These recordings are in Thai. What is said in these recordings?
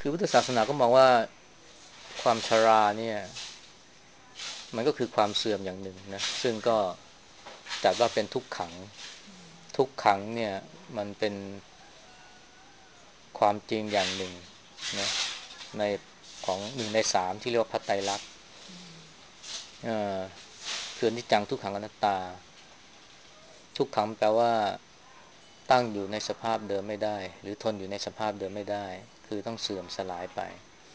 คือพุทธศาสนาก็มองว่าความชราเนี่ยมันก็คือความเสื่อมอย่างหนึ่งนะซึ่งก็ค่ะจัดว่าเป็นทุกขังทุกขังเนี่ยมันเป็นความจริงอย่างหนึ่งนะในของ1 ใน 3ที่เรียกว่าพระไตรลักษณ์เอ่อคืออนิจจังทุกขังอนัตตาทุกขังแปลว่าตั้งอยู่ในสภาพเดิมไม่ได้หรือทนอยู่ในสภาพเดิมไม่ได้คือต้องเสื่อมสลายไป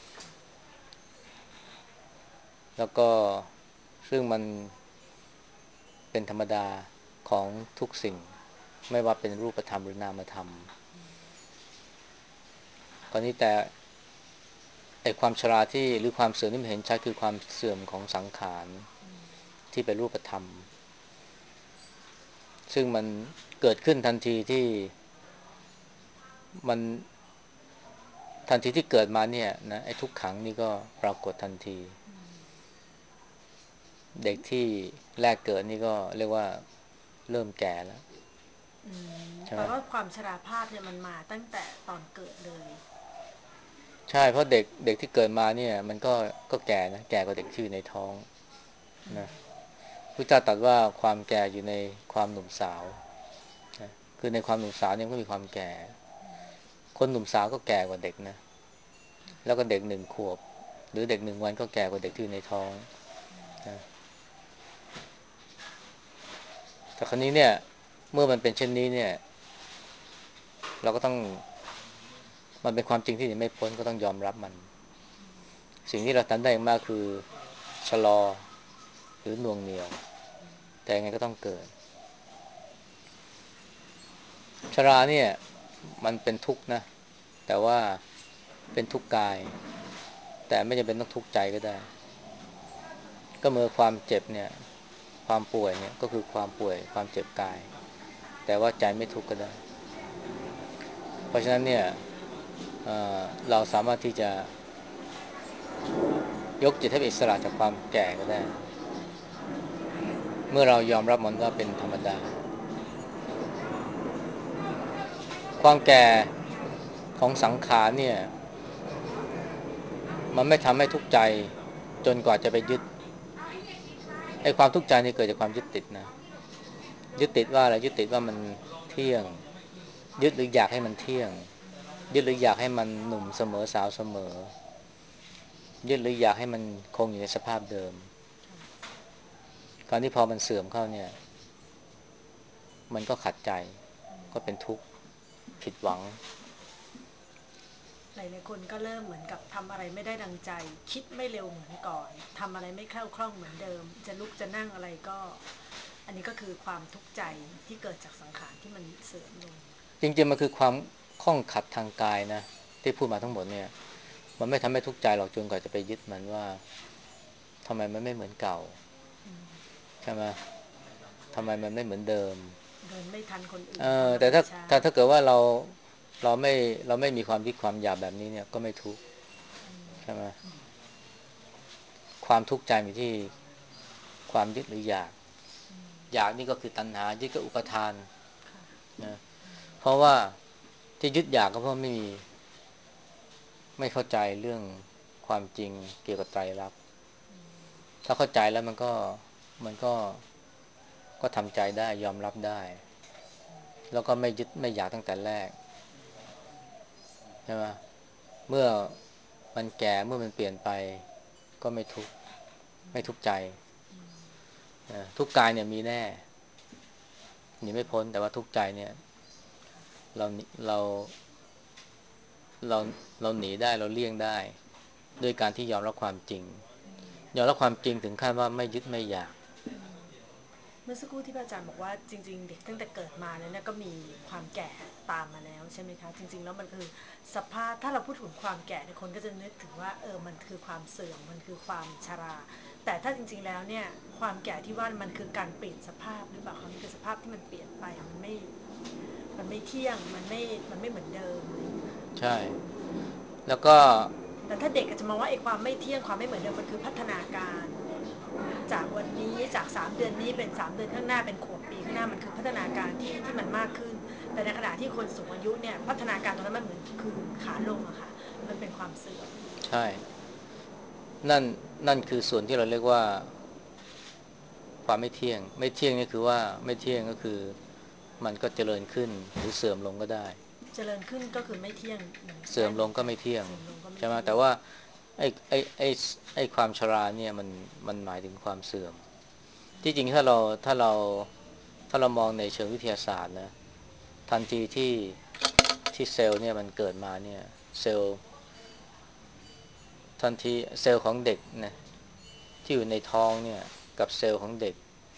แล้วก็ซึ่งมันเป็นธรรมดาของทุกสิ่งไม่ว่าเป็นรูปธรรมหรือนามธรรมคราวนี้แต่ไอความชราที่หรือความเสื่อมที่มันเห็นชัดคือความเสื่อมของสังขารที่เป็นรูปธรรมซึ่งมันเกิดขึ้นทันทีที่มันทันทีที่เกิดมาเนี่ยนะไอ้ทุกขังนี่ก็ปรากฏทันทีเด็กที่แรกเกิดนี่ก็เรียกว่าเริ่มแก่แล้วใช่ไหมแปลว่าความชราภาพเนี่ยมันมาตั้งแต่ตอนเกิดเลยใช่เพราะเด็กที่เกิดมาเนี่ยมันก็แก่นะแก่กว่าเด็กที่อยู่ในท้องนะพุทธเจ้าตรัสว่าความแก่อยู่ในความหนุ่มสาวนะคือในความหนุ่มสาวเนี่ยก็มีความแก่คนหนุ่มสาวก็แก่กว่าเด็กนะแล้วก็เด็ก1 ขวบหรือเด็ก1 วันก็แก่กว่าเด็กที่อยู่ในท้องนะแต่ครั้นี้เนี่ยเมื่อมันเป็นเช่นนี้เนี่ยเราก็ต้องมันเป็นความจริงที่หนีไม่พ้นก็ต้องยอมรับมันสิ่งที่เราทำได้อย่างมากคือชะลอหรือหน่วงเหนี่ยวแต่ยังไงก็ต้องเกิดชราเนี่ยมันเป็นทุกข์นะแต่ว่าเป็นทุกข์กายแต่ไม่จำเป็นต้องทุกข์ใจก็ได้ก็เมื่อความเจ็บเนี่ยความป่วยเนี่ยก็คือความป่วยความเจ็บกายแต่ว่าใจไม่ทุกข์ก็ได้เพราะฉะนั้นเนี่ยเเราสามารถที่จะยกจิตให้เป็นอิสระจากความแก่ก็ได้เมื่อเรายอมรับมันว่าเป็นธรรมดาความแก่ของสังขารเนี่ยมันไม่ทำให้ทุกข์ใจจนกว่าจะไปยึดไอ้ความทุกข์ใจนี่เกิดจากความยึดติดนะยึดติดว่าอะไรยึดติดว่ามันเที่ยงยึดหรืออยากให้มันเที่ยงยึดหรืออยากให้มันหนุ่มเสมอสาวเสมอยึดหรืออยากให้มันคงอยู่ในสภาพเดิมคราวนี้พอมันเสื่อมเข้าเนี่ยมันก็ขัดใจก็เป็นทุกข์ผิดหวังหลายๆคนก็เริ่มเหมือนกับทำอะไรไม่ได้ดังใจคิดไม่เร็วเหมือนก่อนทำอะไรไม่แคล่วคล่องเหมือนเดิมจะลุกจะนั่งอะไรก็อันนี้ก็คือความทุกข์ใจที่เกิดจากสังขารที่มันเสื่อมลงจริงๆมันคือความข้องขัดทางกายนะที่พูดมาทั้งหมดเนี่ยมันไม่ทำให้ทุกข์ใจหรอกจนกว่าจะไปยึดมันว่าทำไมมันไม่เหมือนเก่าใช่ไหมทำไมมันไม่เหมือนเดิมเดินไม่ทันคนอื่นทำอะแต่ถ้าไรช้าถ้าเกิดว่าเราไม่เราไม่มีความคิดความอยากแบบนี้เนี่ยก็ไม่ทุกข์ใช่ไหมความทุกข์ใจอยู่ที่ความยึดหรืออยากนี่ก็คือตัณหายึดก็อุปทานนะเพราะว่าที่ยึดอยากก็เพราะไม่เข้าใจเรื่องความจริงเกี่ยวกับไตรลักษณ์ถ้าเข้าใจแล้วมันก็ทำใจได้ยอมรับได้แล้วก็ไม่ยึดไม่อยากตั้งแต่แรกใช่ไหมเมื่อมันแก่เมื่อมันเปลี่ยนไปก็ไม่ทุกข์ใจทุกข์กายเนี่ยมีแน่หนีไม่พ้นแต่ว่าทุกข์ใจเนี่ยเราเราเราเราหนีได้เราเลี่ยงได้ด้วยการที่ยอมรับความจริงยอมรับความจริงถึงขั้นว่าไม่ยึดไม่อยากเมื่อสักครู่ที่พระอาจารย์บอกว่าจริงๆเด็กตั้งแต่เกิดมาเนี่ยก็มีความแก่ตามมาแล้วใช่ไหมคะจริงๆแล้วมันคือสภาพถ้าเราพูดถึงความแก่เนี่ยคนก็จะนึกถึงว่ามันคือความเสื่อมมันคือความชราแต่ถ้าจริงๆแล้วเนี่ยความแก่ที่ว่ามันคือการเปลี่ยนสภาพหรือเปล่าคะมันคือสภาพที่มันเปลี่ยนไปมันไม่เที่ยงมันไม่เหมือนเดิมอะไรอย่างเงี้ยใช่แล้วก็แต่ถ้าเด็กอาจจะมองว่าไอ้ความไม่เที่ยงความไม่เหมือนเดิมมันคือพัฒนาการจากวันนี้จาก3 เดือนนี้เป็น3 เดือนข้างหน้าเป็นขวบปีข้างหน้ามันคือพัฒนาการที่มันมากขึ้นแต่ในขณะที่คนสูงอายุเนี่ยพัฒนาการตรงนั้นมันเหมือนคือขาลงอะค่ะมันเป็นความเสื่อมใช่นั่นนั่นคือส่วนที่เราเรียกว่าความไม่เที่ยงไม่เที่ยงนี่คือว่าไม่เที่ยงก็คือมันก็เจริญขึ้นหรือเสื่อมลงก็ได้เจริญขึ้นก็คือไม่เที่ยงเหมือนเสื่อมลงได้เหมือนกันก็ไม่เที่ยงเสื่อมลงก็ไม่ใช่ไหมเที่ยงแต่ว่าไอ้ความชราเนี่ยมันหมายถึงความเสื่อมที่จริงถ้าเรามองในเชิงวิทยาศาสตร์นะทันทีที่เซลล์เนี่ยมันเกิดมาเนี่ยเซลล์ทันทีเซลล์ของเด็กนะที่อยู่ในท้องเนี่ยกับเซลล์ของเด็ก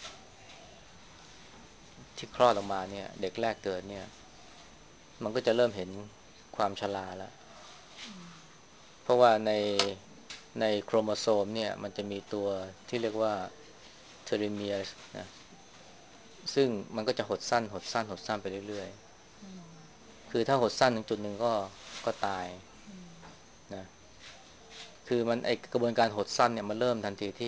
ที่คลอดออกมาเนี่ยเด็กแรกเกิดเนี่ยมันก็จะเริ่มเห็นความชราแล้วเพราะว่าในโครโมโซมเนี่ยมันจะมีตัวที่เรียกว่าเทโลเมียร์นะซึ่งมันก็จะหดสั้นหดสั้นหดสั้นไปเรื่อยๆคือถ้าหดสั้นถึงจุดหนึ่งก็ตายนะคือมันไอกระบวนการหดสั้นเนี่ยมันเริ่มทันที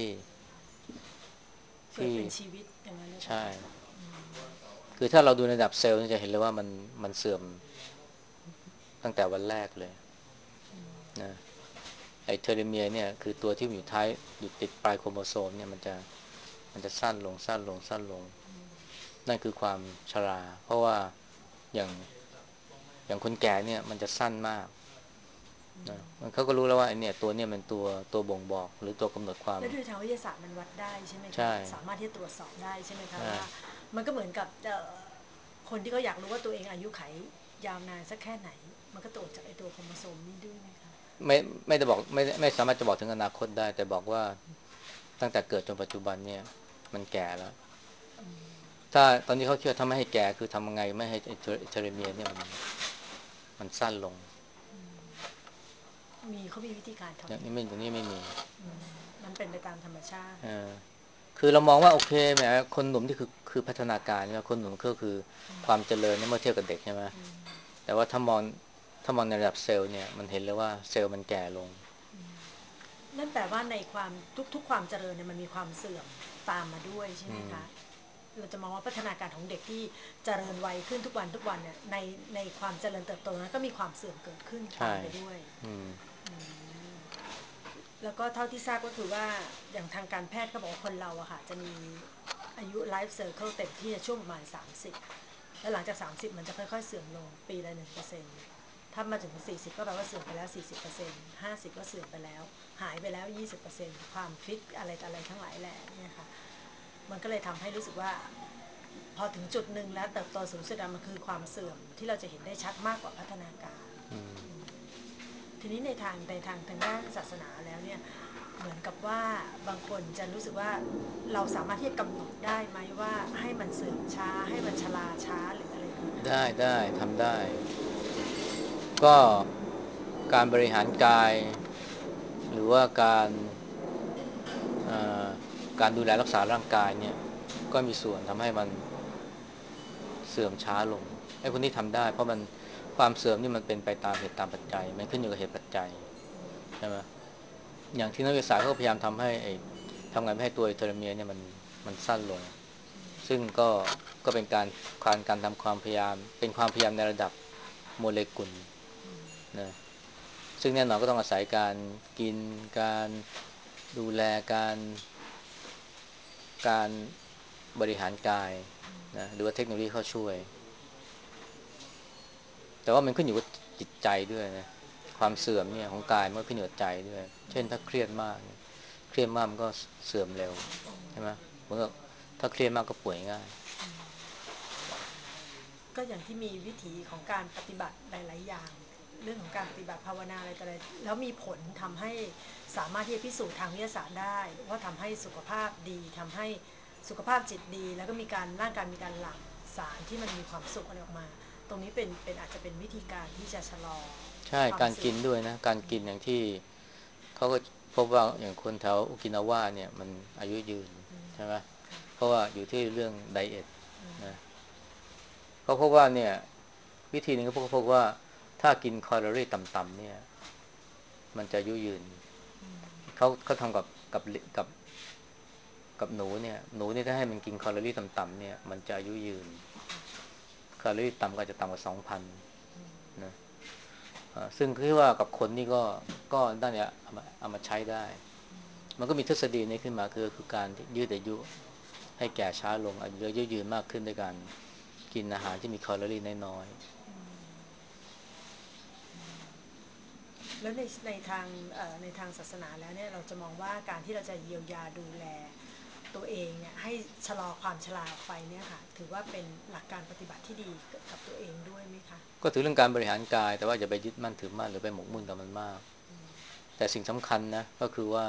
ที่เกิดเป็นชีวิตอย่างนั้นหรือเปล่าใช่คะคือถ้าเราดูในระดับเซลล์จะเห็นเลยว่ามันเสื่อมตั้งแต่วันแรกเลยนะไอเทโลเมียร์เนี่ยคือตัวที่อยู่ท้ายอยู่ติดปลายโครโมโซมเนี่ยมันจะสั้นลงสั้นลงสั้นลงนั่นคือความชราเพราะว่าอย่างอย่างคนแก่เนี่ยมันจะสั้นมากนะมันเขาก็รู้แล้วว่าไอเนี่ยตัวเนี่ยมันตัวบ่งบอกหรือตัวกำหนดความแล้วโดยทางวิทยาศาสตร์มันวัดได้ใช่ไหมคะใช่สามารถที่จะตรวจสอบได้ใช่ไหมคะใช่ว่ามันก็เหมือนกับคนที่เขาอยากรู้ว่าตัวเองอายุไขยาวนานสักแค่ไหนมันก็ตรวจจากไอตัวโครโมโซมนี้ด้วยไหมคะไม่ไม่ได้บอกไม่สามารถจะบอกถึงอนาคตได้แต่บอกว่าตั้งแต่เกิดจนปัจจุบันเนี่ยมันแก่แล้วถ้าตอนนี้เขาเชื่อทำไม่ให้แก่คือทำยังไงไม่ให้เทโลเมียร์เนี่ยมันสั้นลงเขามีวิธีการอย่างทำนี้ไม่ตรงนี้ไม่มีมันเป็นไปตามธรรมชาติเออคือเรามองว่าโอเคแหมคนหนุ่มที่คือพัฒนาการใช่ไหมคนหนุ่มก็คือความเจริญเมื่อเทียบกับเด็กใช่ไหมแต่ว่าถ้ามองในระดับเซลล์เนี่ยมันเห็นเลยว่าเซลล์มันแก่ลงนั่นแปลว่าในความทุกๆความเจริญเนี่ยมันมีความเสื่อมตามมาด้วยใช่ไหอืมมคะเราจะมองว่าพัฒนาการของเด็กที่เจริญวัยขึ้นทุกวันเนี่ยในความเจริญเติบโตนั้นก็มีความเสื่อมเกิดขึ้นตาใช่มไปด้วยอืมแล้วก็เท่าที่ทราบก็คือว่าอย่างทางการแพทย์ก็บอกว่าคนเราอะค่ะจะมีอายุไลฟ์เซอร์เคิลเต็มที่ช่วงประมาณ30แล้วหลังจาก30มันจะค่อยๆเสื่อมลงปีละ1%ถ้ามาถึง40ก็แปลว่าเสื่อมไปแล้ว40% 50ก็เสื่อมไปแล้วหายไปแล้ว20%ความฟิตอะไรทั้งหลายแหล่เนี่ยค่ะมันก็เลยทำให้รู้สึกว่าพอถึงจุดหนึ่งแล้วเติบโตสูงสุดมันคือความเสื่อมที่เราจะเห็นได้ชัดมากกว่าพัฒนาการ ทีนี้ในทางด้านศาสนาแล้วเนี่ยเหมือนกับว่าบางคนจะรู้สึกว่าเราสามารถที่จะกำหนดได้ไหมว่าให้มันเสื่อมช้าให้มันชราช้าหรืออะไรอย่างนี้ได้ทำได้ก็การบริหารกายหรือว่าเอ่อการดูแลรักษาร่างกายเนี่ยก็มีส่วนทำให้มันเสื่อมช้าลงไอ้คนที่ทำได้เพราะมันความเสื่อมนี่มันเป็นไปตามเหตุตามปัจจัยมันขึ้นอยู่กับเหตุปัจจัยใช่ไหมอย่างที่นักวิทยาศาสตร์เขาพยายามทำให้ทำไงไม่ให้ตัวเทโลเมียร์เนี่ยมันสั้นลงซึ่งก็เป็นการทำความพยายามเป็นความพยายามในระดับโมเลกุลนะซึ่งแน่นอนก็ต้องอาศัยการกินการดูแลการบริหารกายนะหรือว่าเทคโนโลยีเข้าช่วยแต่ว่ามันขึ้นอยู่กับจิตใจด้วยนะความเสื่อมเนี่ยของกายมันก็ขึ้นอยู่กับใจด้วยเช่นถ้าเครียดมากเครียดมากมันก็เสื่อมเร็วใช่ไหมเหมือนกับถ้าเครียดมากก็ป่วยง่ายก็อย่างที่มีวิถีของการปฏิบัติหลายๆอย่างเรื่องของการปฏิบัติภาวนาอะไรต่ออะไรแล้วมีผลทำให้สามารถที่จะพิสูจน์ทางวิทยาศาสตร์ได้ว่าทำให้สุขภาพดีทำให้สุขภาพจิตดีแล้วก็มีการร่างกายมีการหลั่งสารที่มันมีความสุขอะไรออกมาตรงนี้เป็นอาจจะเป็นวิธีการที่จะชะลอใช่การกินความเสื่อมด้วยนะการกินอย่างที่เขาก็พบว่าอย่างคนแถวโอกินาวาเนี่ยมันอายุยืนใช่ไหมเพราะว่าอยู่ที่เรื่องไดเอทนะเขาพบว่าเนี่ยวิธีหนึงก็พบว่าถ้ากินแคลอรี่ต่ำๆเนี่ยมันจะอายุยืนเขาทำกับกับหนูเนี่ยถ้าให้มันกินแคลอรี่ต่ำๆเนี่ยมันจะอายุยืนแคลอรี่ต่ำก็จะต่ำกว่า2,000นะซึ่งคิดว่ากับคนนี่ก็ด้านเนี้ยเอามาใช้ได้มันก็มีทฤษฎีนี้ขึ้นมาคือการยืดอายุให้แก่ช้าลงอายุยืนมากขึ้นด้วยการกินอาหารที่มีแคลอรี่น้อยแล้วในทางศาสนาแล้วเนี่ยเราจะมองว่าการที่เราจะเยียวยาดูแลตัวเองเนี่ยให้ชะลอความชราออกไปเนี่ยค่ะถือว่าเป็นหลักการปฏิบัติที่ดีกับตัวเองด้วยไหมคะๆก็ถือเรื่องการบริหารกายแต่ว่าอย่าไปยึดมั่นถือมั่นหรือไปหมกมุ่นกับมันมากแต่สิ่งสำคัญนะก็คือว่า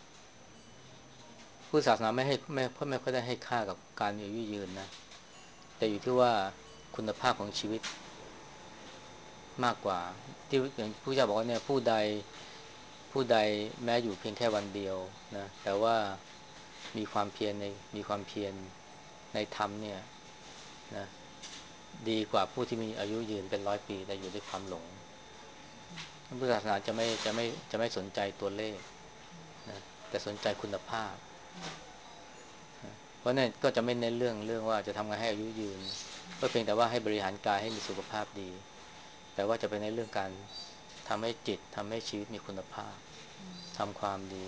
พุทธศาสนาไม่ค่อยได้ให้ค่ากับการมีอายุยืนนะแต่อยู่ที่ว่าคุณภาพของชีวิตมากกว่าที่อย่างผู้เจ้าบอกว่าเนี่ยผู้ใดแม้อยู่เพียงแค่วันเดียวนะแต่ว่ามีความเพียรในมีความเพียรในธรรมเนี่ยนะดีกว่าผู้ที่มีอายุยืนเป็น100 ปีแต่อยู่ด้วยความหลงพุทธศาสนาจะไม่สนใจตัวเลขนะแต่สนใจคุณภาพเพราะนั่นก็จะไม่เน้นเรื่องว่าจะทำไงให้อายุยืนก็เพียงแต่ว่าให้บริหารกายให้มีสุขภาพดีแต่ว่าจะเป็นในเรื่องการทำให้จิตทำให้ชีวิตมีคุณภาพทำความดี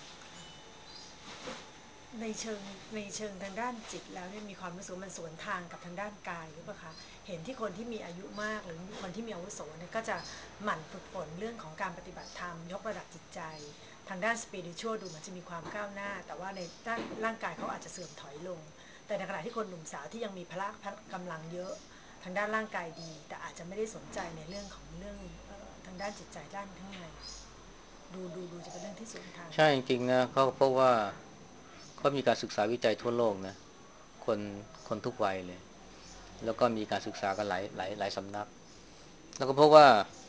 ในเชิงในเชิงทางด้านจิตแล้วเนี่ยมีความรู้สึกมันสวนทางกับทางด้านกายหรือเปล่าคะเห็นที่คนที่มีอายุมากหรือคนที่มีอาวุโสเนี่ยก็จะหมั่นฝึกฝนเรื่องของการปฏิบัติธรรมยกระดับจิตใจทางด้านสปิริตชัวดูเหมือนจะมีความก้าวหน้าแต่ว่าในด้านร่างกายเขาอาจจะเสื่อมถอยลงแต่ในขณะที่คนหนุ่มสาวที่ยังมีพละกำลังเยอะทางด้านร่างกายดีแต่อาจจะไม่ได้สนใจในเรื่องของเรื่องทางด้านจิตใจด้านข้างในดูจะเป็นเรื่องที่สวนทางใช่กันจริงๆนะเขาเพราะว่าเขามีการศึกษาวิจัยทั่วโลกนะคนคนทุกวัยเลยแล้วก็มีการศึกษากันหลายสำนักแล้วก็พบว่า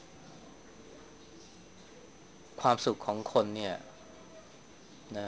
ความสุขของคนเนี่ยนะ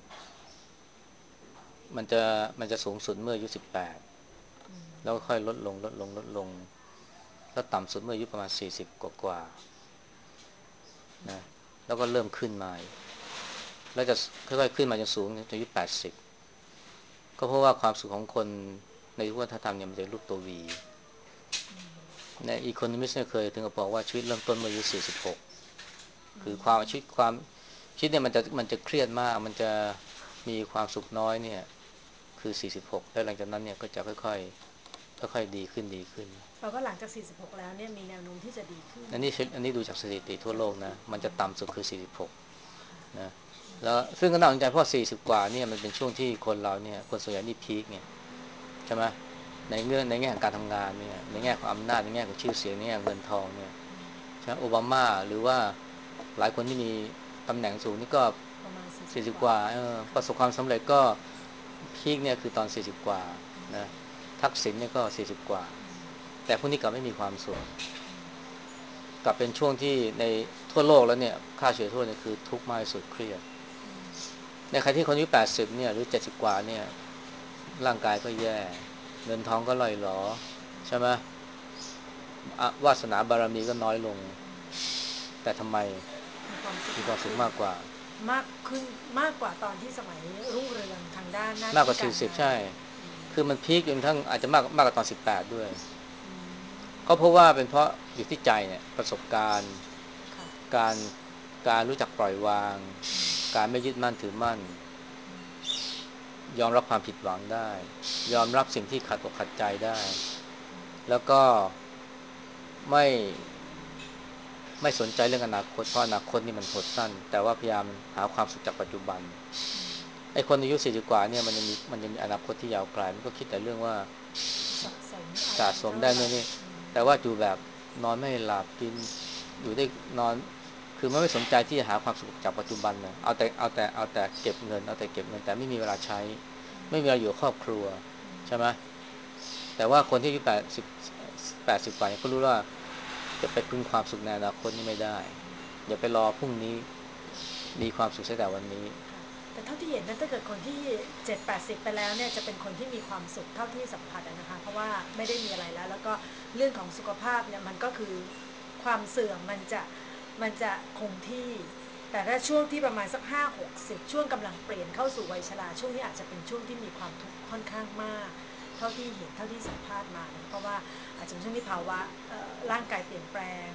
มันจะมันจะสูงสุดเมื่ออายุ18แล้วก็ค่อยลดลงแล้วต่ำสุดเมื่ออายุประมาณ40กว่านะแล้วก็เริ่มขึ้นมาแล้วจะค่อยๆขึ้นมาจนสูงจนอายุ80ก็เพราะว่าความสุขของคนในวัฒนธรรมเนี่ยมันจะรูปตัววีในอีโคโนมิสเนี่ยเคยถึงกับบอกว่าชีวิตเริ่มต้นเมื่ออายุ46คือชีวิตเนี่ยมันจะเครียดมากมันจะมีความสุขน้อยเนี่ยคือ46แล้วหลังจากนั้นเนี่ยก็จะค่อยๆดีขึ้นแปลว่าหลังจาก46แล้วเนี่ยมีแนวโน้มที่จะดีขึ้นอันนี้ดูจากสถิติทั่วโลกนะมันจะต่ำสุดคือ46 ค่ะนะแล้วซึ่งก็น่าสนใจเพราะ40กว่าเนี่ยมันเป็นช่วงที่คนเราเนี่ยคนส่วนใหญ่นี่พีคเนี่ยใช่ไหมในแง่ของการทำงานเนี่ยในแง่ของอำนาจในแง่ของชื่อเสียงในแง่ของเงินทองเนี่ยใช่ไหมโอบามาหรือว่าหลายคนที่มีตำแหน่งสูงนี่ก็ประมาณ40 40 กว่ากว่าปค่ะระสบความสำเร็จก็พีคเนี่ยคือตอน40กว่านะทักษิณเนี่ยก็40กว่าแต่พวกนี้กลับไม่มีความสุขกลับเป็นช่วงที่ในทั่วโลกแล้วเนี่ยค่าเฉลี่ยทั่วเนี่ยคือทุกข์มากที่สุดเครียดในใครที่คนอายุ80เนี่ยหรือ70กว่าเนี่ยร่างกายก็แย่เงินทองก็ล่อยหลอใช่ไหมวาสนาบารมีก็น้อยลงแต่ทำไมมีความสุขมีความสุขมากขึ้นมากกว่ามากขึ้นมากกว่าตอนที่สมัยรุ่งเรืองทางด้านหน้ามากกว่าที่การ 40ใช่งานคือมันพีคจนทั้งอาจจะมากกว่าตอน18ด้วยก็เพราะว่าเป็นเพราะอยู่ที่ใจเนี่ยประสบการณ์ค่ะการการรู้จักปล่อยวางการไม่ยึดมั่นถือมั่นยอมรับความผิดหวังได้ยอมรับสิ่งที่ขัดอกขัดใจได้แล้วก็ไม่ไม่สนใจเรื่องอนาคตเพราะอนาคตนี่มันหดสั้นแต่ว่าพยายามหาความสุขจากปัจจุบันไอ้คนอายุ40กว่าเนี่ยมันยังมีอนาคตที่ยาวไกลมันก็คิดแต่เรื่องว่าสะสมอะสะไรสมเท่าไหร่ได้นู่นนี่แต่ว่าอยู่แบบนอนไม่หลับกินอยู่ได้นอนคือมันไม่สนใจที่จะหาความสุขจากปัจจุบันนะเอาแต่เก็บเงินเอาแต่เก็บเงินแต่ไม่มีเวลาใช้ไม่มีเวลาอยู่กับครอบครัวใช่ไหมแต่ว่าคนที่อายุ80กว่าเนี่ยก็รู้ว่าจะไปพึ่งความสุขในอนาคตนี่ไม่ได้อย่าไปรอพรุ่งนี้มีความสุขใช้แต่วันนี้ค่ะแต่เท่าที่เห็นนั้นถ้าเกิดคนที่7-80ไปแล้วเนี่ยจะเป็นคนที่มีความสุขเท่าที่สัมผัสนะคะเพราะว่าไม่ได้มีอะไรแล้วก็เรื่องของสุขภาพเนี่ยมันก็คือความเสื่อมมันจะคงที่แต่ถ้าช่วงที่ประมาณสัก50-60ช่วงกำลังเปลี่ยนเข้าสู่วัยชราช่วงนี้อาจจะเป็นช่วงที่มีความทุกข์ค่อนข้างมากเท่าที่เห็นเท่าที่สัมภาษณ์มานะเพราะว่าอาจจะเป็นช่วงที่ภาวะร่างกายเปลี่ยนแปลง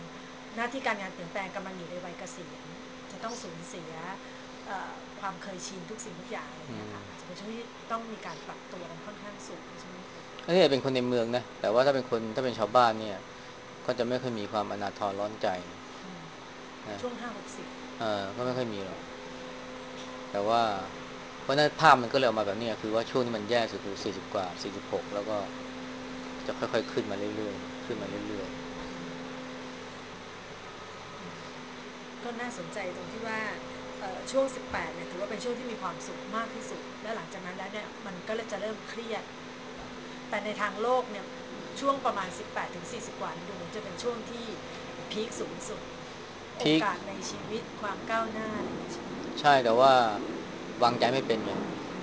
หน้าที่การงานเปลี่ยนแปลงกำลังอยู่ในวัยเกษียณจะต้องสูญเสียความเคยชินทุกสิ่งทุกอย่างอะไรเงี้ยค่ะอาจจะเป็นช่วงที่ต้องมีการปรับตัวกันค่อนข้างสูงใช่ไหมคะอันนี้เป็นคนในเมืองนะแต่ว่าถ้าเป็นชาวบ้านเนี่ยก็จะไม่ค่อยมีความอนาถร้อนใจนะช่วง50-60 ก็ไม่ค่อยมีหรอกแต่ว่าเพราะนั้นภาพมันก็เลยออกมาแบบนี้คือว่าช่วงที่มันแย่สุดคือ40กว่า46แล้วก็จะค่อยๆขึ้นมาเรื่อยๆขึ้นมาเรื่อยก็น่าสนใจตรงที่ว่าช่วง18เนี่ยถือว่าเป็นช่วงที่มีความสุขมากที่สุดแล้วหลังจากนั้นแล้วเนี่ยมันก็จะเริ่มเครียดแต่ในทางโลกเนี่ยช่วงประมาณ18 ถึง 40กว่าดูเหมือนจะเป็นช่วงที่พีคสูงสุดโอพีคกาสในชีวิตความก้าวหน้าอะไรอย่างนี้ใช่ไหมใช่แต่ว่าวางใจไม่เป็นไง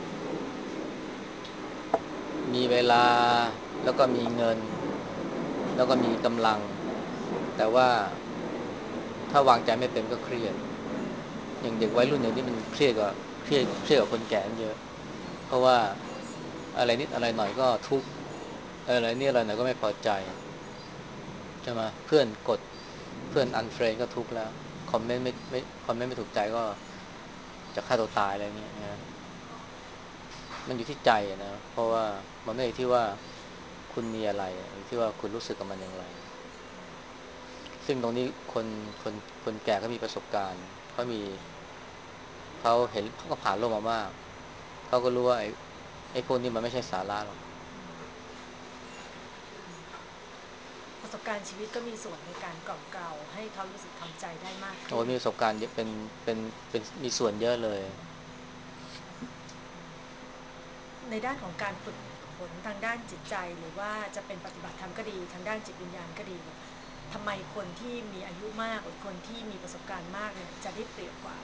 มีเวลาแล้วก็มีเงินแล้วก็มีกำลังแต่ว่าถ้าวางใจไม่เป็นก็เครียดอย่างเด็กวัยรุ่นอย่างนี้มันเครียดกว่าคนแก่เยอะเพราะว่าอะไรนิดอะไรหน่อยก็ทุกข์อะไรนี่อะไรหน่อยก็ไม่พอใจใช่ไหมเพื่อนอันเฟรนก็ทุกข์แล้วคอมเมนต์ไม่ถูกใจก็จะฆ่าตัวตายอะไรเงี้ยนะมันอยู่ที่ใจนะเพราะว่ามันไม่ได้ที่ว่าคุณมีอะไรอยู่ที่ว่าคุณรู้สึกกับมันอย่างไรซึ่งตรงนี้คนคนแก่ก็มีประสบการณ์เขาก็ผ่านโลกมามากเขาก็รู้ว่าไอ้พวกนี้มันไม่ใช่สาระหรอกประสบการณ์ชีวิตก็มีส่วนในการกล่อมเกลาให้เขารู้สึกทำใจได้มากโอ้ขึ้นมีประสบการณ์เยอะเป็นมีส่วนเยอะเลยในด้านของการฝึกฝนทางด้านจิตใจหรือว่าจะเป็นปฏิบัติธรรมก็ดีทางด้านจิตวิญญาณก็ดีเนี่ยทำไมคนที่มีอายุมากหรือคนที่มีประสบการณ์มากเนี่ยจะได้เปรียบกว่า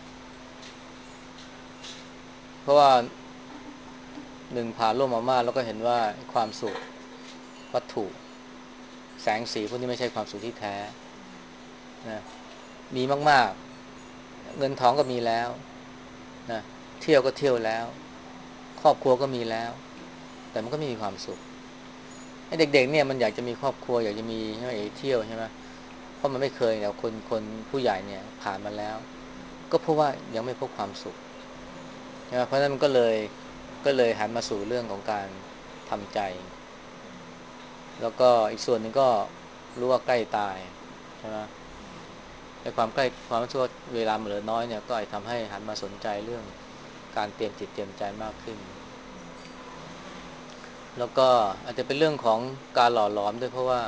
เพราะว่าหนึ่งผ่านโลกมามากแล้วก็เห็นว่าความสุขวัตถุแสงสีพวกนี้ไม่ใช่ความสุขที่แท้นะมีมากๆเงินทองก็มีแล้วนะเที่ยวก็เที่ยวแล้วครอบครัวก็มีแล้วแต่มันก็ไม่มีความสุขไอ้เด็กๆเนี่ยมันอยากจะมีครอบครัวอยากจะมีใช่ไหมอยากจะเที่ยวใช่ไหมเพราะมันไม่เคยเนี่ยคนผู้ใหญ่เนี่ยผ่านมาแล้วก็เพราะว่ายังไม่พบความสุขใช่ไหมเพราะฉะนั้นมันก็เลยหันมาสู่เรื่องของการทำใจแล้วก็อีกส่วนหนึ่งก็รู้ว่าใกล้ตายใช่ไหมในความรู้สึกว่าเวลามันเหลือน้อยเนี่ยก็อาจทำให้หันมาสนใจเรื่องการเตรียมจิตเตรียมใจมากขึ้นแล้วก็อาจจะเป็นเรื่องของการหล่อหลอมด้วยเพราะว่า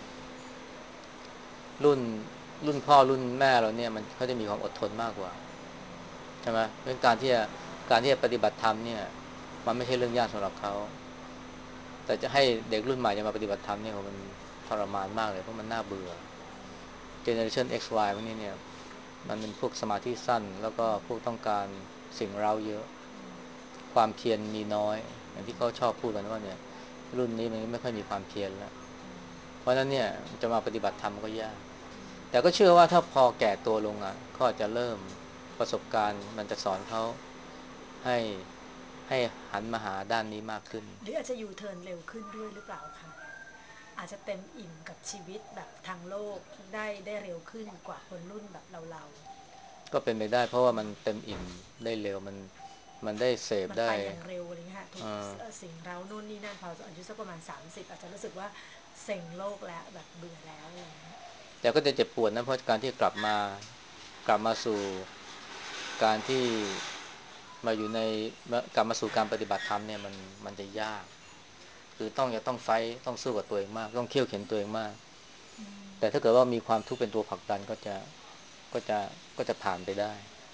รุ่นรุ่นพ่อรุ่นแม่เราเนี่ยมันเขาจะมีความอดทนมากกว่าใช่ไหมเพราะการที่จะปฏิบัติธรรมเนี่ยมันไม่ใช่เรื่องยากสำหรับเขาแต่จะให้เด็กรุ่นใหม่จะมาปฏิบัติธรรมเนี่ยมันทรมานมากเลยเพราะมันน่าเบื่อ Generation X Y พวกนี้เนี่ยมันเป็นพวกสมาธิสั้นแล้วก็พวกต้องการสิ่งเร้าเยอะความเพียรมีน้อยอย่างที่เขาชอบพูดกันว่าเนี่ยรุ่นนี้มันไม่ค่อยมีความเพียรแล้วเพราะฉะนั้นเนี่ยจะมาปฏิบัติธรรมก็ยาก แต่ก็เชื่อว่าถ้าพอแก่ตัวลงอ่ะก็อาจจะเริ่มประสบการณ์มันจะสอนเขาให้ให้หันมาหาด้านนี้มากขึ้นหรืออาจจะยูเทิร์นเร็วขึ้นด้วยหรือเปล่าคะอาจจะเต็มอิ่มกับชีวิตแบบทางโลกได้เร็วขึ้นกว่าคนรุ่นแบบเราก็เป็นไปได้เพราะว่ามันเต็มอิ่มได้เร็วมันได้เสพได้มันไปอย่างเร็วอะไรเงี้ยค่ะถูกอ่าสิ่งเร้าโน่นนี่นั่นพออายุสักประมาณ30อาจจะรู้สึกว่าเซ็งโลกแล้วแบบเบื่อแล้วอะไรเงี้ยแต่ก็จะเจ็บปวดนะเพราะการที่กลับมาสู่การที่กลับมาสู่การปฏิบัติธรรมเนี่ยมันจะยากคือจะต้องไฟต์ต้องสู้กับตัวเองมากต้องเคี่ยวเข็นตัวเองมากแต่ถ้าเกิดว่ามีความทุกข์เป็นตัวผลักดันก็จะก็จะผ่านไปได้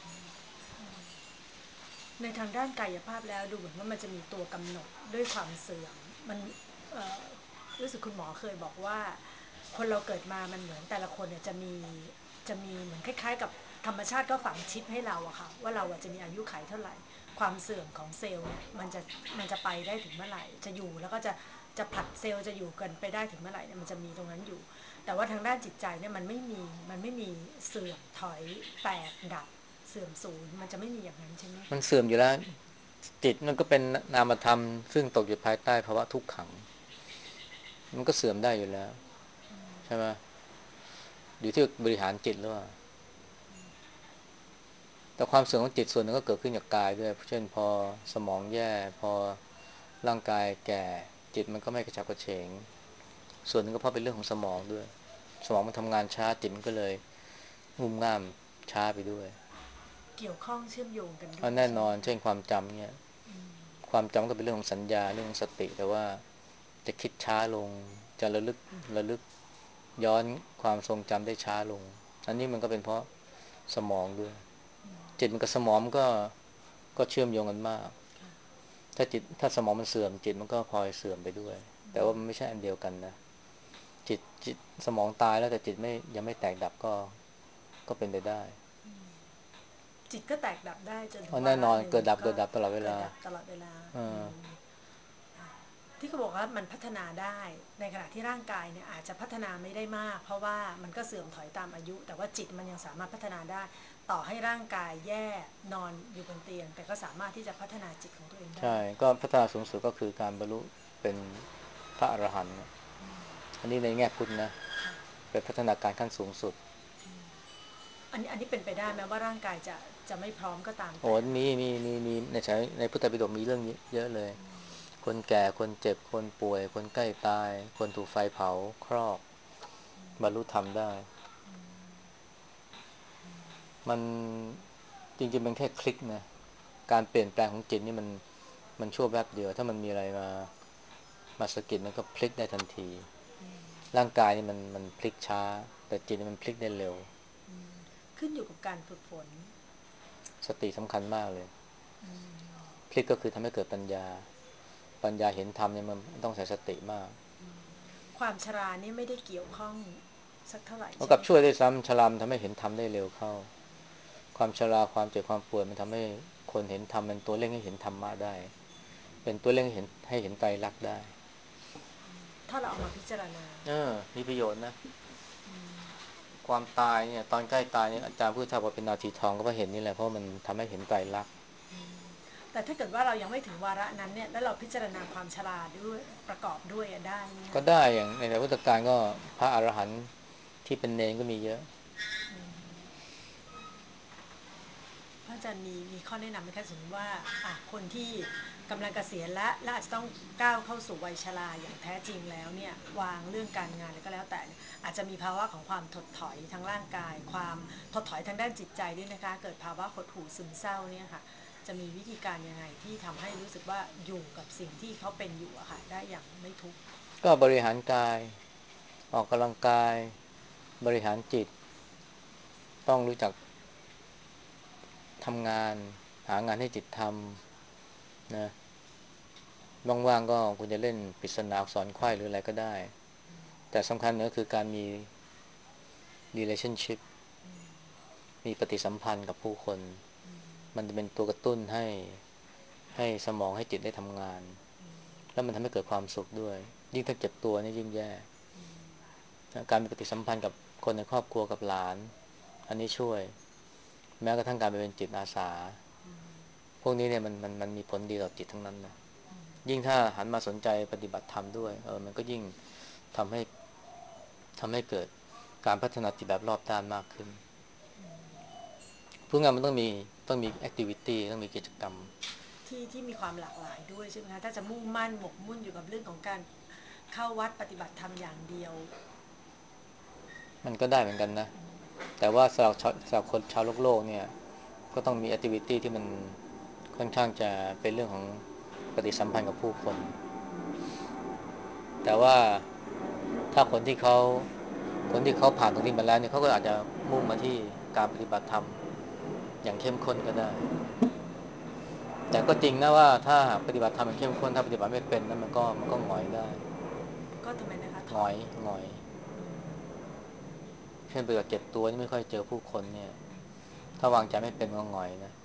ในทางด้านกายภาพแล้วดูเหมือนว่ามันจะมีตัวกำหนดด้วยความเสื่อมมันเอ่อรู้สึกคุณหมอเคยบอกว่าคนเราเกิดมามันเหมือนแต่ละคนเนี่ยจะมีเหมือนคล้ายๆกับธรรมชาติก็ฝังชิปให้เราอะค่ะว่าเราอะจะมีอายุขัยเท่าไหร่ความเสื่อมของเซลล์เนี่ยมันจะไปได้ถึงเมื่อไหร่จะอยู่แล้วก็จะผลัดเซลล์จะอยู่กันไปได้ถึงเมื่อไหร่เนี่ยมันจะมีตรงนั้นอยู่แต่ว่าทางด้านจิตใจเนี่ยมันไม่มีเสื่อมถอยแตกดับเสื่อมสูญมันจะไม่มีอย่างนั้นใช่ไหมมันคะเสื่อมอยู่แล้วจิตมันก็เป็นนามธรรมซึ่งตกอยู่ภายใต้ภาวะทุกขังมันก็เสื่อมได้อยู่แล้วใช่ไหมอยู่ที่บริหารจิตหรือเปล่าแต่ความเสื่อมของจิตส่วนหนึ่งก็เกิดขึ้นจากกายด้วยเช่นพอสมองแย่พอร่างกายแก่จิตมันก็ไม่กระฉับกระเฉงส่วนหนึ่งก็เพราะเป็นเรื่องของสมองด้วยสมองมันทำงานช้าจิตมันก็เลยงุ่มง่ามช้าไปด้วยเกี่ยวข้องเชื่อมโยงกันเอาด้วยแน่นอนใช่ไหมคะเช่นความจำเนี่ยความจำก็เป็นเรื่องของสัญญาเรื่องของสติแต่ว่าจะคิดช้าลงจะระลึกย้อนความทรงจำได้ช้าลงอันนี้มันก็เป็นเพราะสมองด้วยจิตมันกับสมองก็เชื่อมโยงกันมากถ้าสมองมันเสื่อมจิตมันก็พลอยเสื่อมไปด้วยแต่ว่ามันไม่ใช่อันเดียวกันนะจิตสมองตายแล้วแต่จิตไม่ยังไม่แตกดับก็เป็นไปได้จิตก็แตกดับได้จนถึเพราะงวาแน่นอนระหนึ่งก็เกิดดับตลอดเวลาเกิดดับตลอดเวลาเออที่เขาบอกว่ามันพัฒนาได้ในขณะที่ร่างกายเนี่ยอาจจะพัฒนาไม่ได้มากเพราะว่ามันก็เสื่อมถอยตามอายุแต่ว่าจิตมันยังสามารถพัฒนาได้ต่อให้ร่างกายแย่นอนอยู่บนเตียงแต่ก็สามารถที่จะพัฒนาจิตของตัวเองได้ใช่ก็พัฒนาสูงสุดก็คือการบรรลุเป็นพระอรหันต์อันนี้ในแง่พุทธนะเป็นพัฒนาการขั้นสูงสุดอันนี้เป็นไปได้ไหมว่าร่างกายจะไม่พร้อมก็ตามโอ้แต่มีในพุทธปิฎกมีเรื่องนี้เยอะเลยคนแก่คนเจ็บคนป่วยคนใกล้ตายคนถูกไฟเผาคลอกบรรลุธรรมได้มันจริงๆมันแค่คลิกนะการเปลี่ยนแปลงของจิตนี่มันชั่วแป๊บเดียวถ้ามันมีอะไรมาสะกิดมันก็พลิกได้ทันทีร่างกายนี่มันพลิกช้าแต่จิตนี่มันพลิกได้เร็วขึ้นอยู่กับการฝึกฝนสติสำคัญมากเลยพลิกก็คือทำให้เกิดปัญญาเห็นธรรมเนี่ยมันต้องใช้สติมากความชรานี่ไม่ได้เกี่ยวข้องสักเท่าไหร่แล้วกับช่วยใช่ไหมคะได้ซ้ำชรามทำให้เห็นธรรมได้เร็วเข้าความชราความเจ็บความป่วยมันทำให้คนเห็นธรรมเป็นตัวเร่งให้เห็นธรรมะได้เป็นตัวเร่งให้เห็นไตรลักษณ์ได้ถ้าเราเอามาพิจารณามีประโยชน์นะความตายเนี่ยตอนใกล้ตายเนี่ยอาจารย์พูดถ้าว่าเป็นนาทีทองก็เพราะเห็นนี่แหละเพราะมันทำให้เห็นไตรลักษณ์แต่ถ้าเกิดว่าเรายังไม่ถึงวาระนั้นเนี่ยแล้วเราพิจารณาความชราด้วยประกอบด้วยได้ไหมก็คะได้อย่างในพุทธกาลก็พระอรหันต์ที่เป็นเนรก็มีเยอะพระอาจารย์มีข้อแนะนำไหมคะสมมติว่าคนที่กำลังเกษียณและอาจจะต้องก้าวเข้าสู่วัยชราอย่างแท้จริงแล้วเนี่ยวางเรื่องการงานอะไรก็แล้วแต่อาจจะมีภาวะของความถดถอยทางร่างกายความถดถอยทางด้านจิตใจด้วยนะคะเกิดภาวะหดหู่ซึมเศร้าเนี่ยค่ะจะมีวิธีการยังไงที่ทำให้รู้สึกว่าอยู่กับสิ่งที่เขาเป็นอยู่อะค่ะได้อย่างไม่ทุกข์ก็บริหารกายออกกำลังกายบริหารจิตต้องรู้จักทำงานหางานให้จิตทำนะว่างๆก็คุณจะเล่นปริศนาอักษรไขว้หรืออะไรก็ได้แต่สำคัญก็คือการมี relationship มีปฏิสัมพันธ์กับผู้คนมันจะเป็นตัวกระตุ้นให้สมองให้จิตได้ทำงานแล้วมันทำให้เกิดความสุขด้วยยิ่งถ้าเจ็บตัวนี่ยิ่งแย่การมีปฏิสัมพันธ์กับคนในครอบครัวกับหลานอันนี้ช่วยแม้กระทั่งการไปเป็นจิตอาสาพวกนี้เนี่ยมันมีผลดีต่อจิตทั้งนั้นนะยิ่งถ้าหันมาสนใจปฏิบัติธรรมด้วยมันก็ยิ่งทำให้ทำให้เกิดการพัฒนาจิตแบบรอบด้านมากขึ้นพูดง่ายมันต้องมีแอคทิวิตี้ต้องมีกิจกรรมที่มีความหลากหลายด้วยใช่ไหมคะถ้าจะมุ่งมั่นหมกมุ่นอยู่กับเรื่องของการเข้าวัดปฏิบัติธรรมอย่างเดียวมันก็ได้เหมือนกันนะแต่ว่าสำหรับคนชาวโลกเนี่ยก็ต้องมีแอคทิวิตี้ที่มันค่อนข้างจะเป็นเรื่องของปฏิสัมพันธ์กับผู้คนแต่ว่าถ้าคนที่เขาผ่านตรงนี้มาแล้วเนี่ยเขาก็อาจจะมุ่งมาที่การปฏิบัติธรรมอย่างเข้มข้นก็ได้แต่ก็จริงนะว่าถ้าปฏิบัติธรรมอย่างเข้มข้นถ้าปฏิบัติไม่เป็นนั้นมันก็หงอยได้ก็ทำไมนะคะถอยหงอยหงอยเช่นเบื่อเก็บตัวนี่ไม่ค่อยเจอผู้คนเนี่ยถ้าวางใจไม่เป็นก็หงอยนะ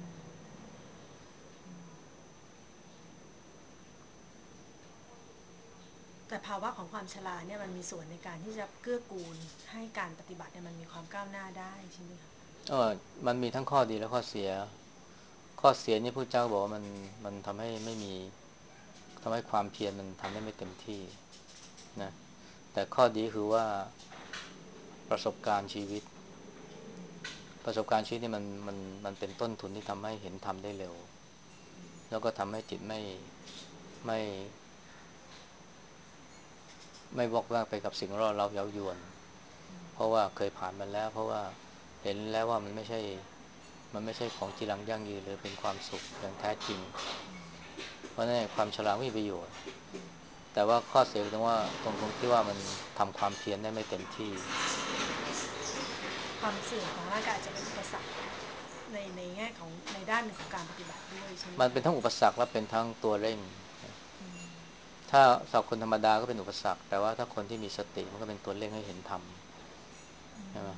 แต่ภาวะของความชราเนี่ยมันมีส่วนในการที่จะเกื้อกูลให้การปฏิบัติเนี่ยมันมีความก้าวหน้าได้ใช่ไหมคะเออมันมีทั้งข้อดีและข้อเสียนี่พระเจ้าบอกว่ามันทำให้ไม่มีทำให้ความเพียรมันทำได้ไม่เต็มที่นะแต่ข้อดีคือว่าประสบการณ์ชีวิตประสบการณ์ชีวิตนี่มันเป็นต้นทุนที่ทำให้เห็นธรรมได้เร็วแล้วก็ทำให้จิตไม่ไม่วอกแวกไปกับสิ่งล่อเร้าเย้ายวนเพราะว่าเคยผ่านมันแล้วเพราะว่าเห็นแล้วว่ามันไม่ใช่ของจีรังยั่งยืนเลยเป็นความสุขอย่างแท้จริงเพราะนั่นความฉลาดไม่มีประโยชน์แต่ว่าข้อเสียตรงว่าตรงที่ว่ามันทำความเพียรได้ไม่เต็มที่ความเสื่อมของร่างกายอาจจะเป็นอุปสรรคในแง่ของในด้านหนึ่งของการปฏิบัติด้วยใช่ไหมคะมันเป็นทั้งอุปสรรคและเป็นทั้งตัวเร่งถ้าสำหรับคนธรรมดาก็เป็นอุปสรรคแต่ว่าถ้าคนที่มีสติมันก็เป็นตัวเร่งให้เห็นธรรมใช่ไหม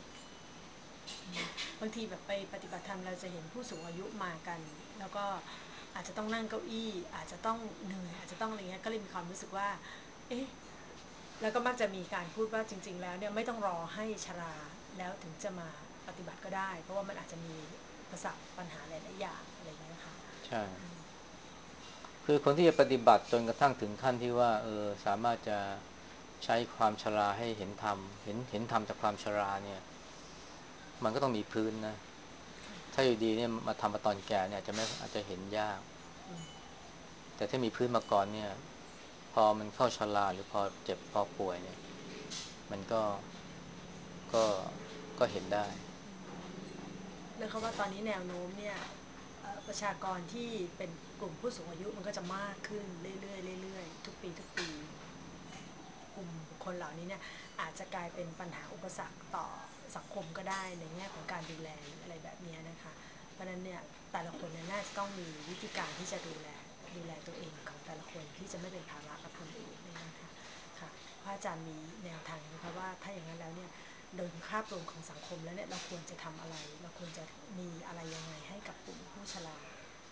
บางทีแบบไปปฏิบัติธรรมเราจะเห็นผู้สูงอายุมากันแล้วก็อาจจะต้องนั่งเก้าอี้อาจจะต้องเหนื่อยอาจจะต้องอะไรเงี้ยก็เลยมีความรู้สึกว่าเอ๊ะแล้วก็มักจะมีการพูดว่าจริงๆแล้วเนี่ยไม่ต้องรอให้ชราแล้วถึงจะมาปฏิบัติก็ได้เพราะว่ามันอาจจะมีอุปสรรคปัญหาหลายๆอย่างอะไรเงี้ยค่ะใช่คือคนที่จะปฏิบัติจนกระทั่งถึงขั้นที่ว่าสามารถจะใช้ความชราให้เห็นธรรมเห็นธรรมจากความชราเนี่ยมันก็ต้องมีพื้นนะถ้าอยู่ดีเนี่ยมาทำมาตอนแก่เนี่ยอาจจะเห็นยากแต่ถ้ามีพื้นมาก่อนเนี่ยพอมันเข้าชราหรือพอเจ็บพอป่วยเนี่ยมันก็ก็เห็นได้แล้วเขาว่าตอนนี้แนวโน้มเนี่ยประชากรที่เป็นกลุ่มผู้สูงอายุมันก็จะมากขึ้นเรื่อยๆเรื่อยๆทุกปีทุกปี กลุ่มบุคคลเหล่านี้เนี่ยอาจจะกลายเป็นปัญหาอุปสรรคต่อสังคมก็ได้ในแง่ของการดูแลหรืออะไรแบบนี้นะคะเพราะฉะนั้นเนี่ยแต่ละคนเนี่ยน่าจะต้องมีวิธีการที่จะดูแลตัวเองของแต่ละคนที่จะไม่เป็นภาระกับคนอื่นเลยนะคะค่ะพระอาจารย์มีแนวทางไหมคะว่าถ้าอย่างนั้นแล้วเนี่ยโดยภาพรวมของสังคมแล้วเนี่ยเราควรจะทำอะไรเราควรจะมีอะไรยังไงให้กับกลุ่มผู้ชรา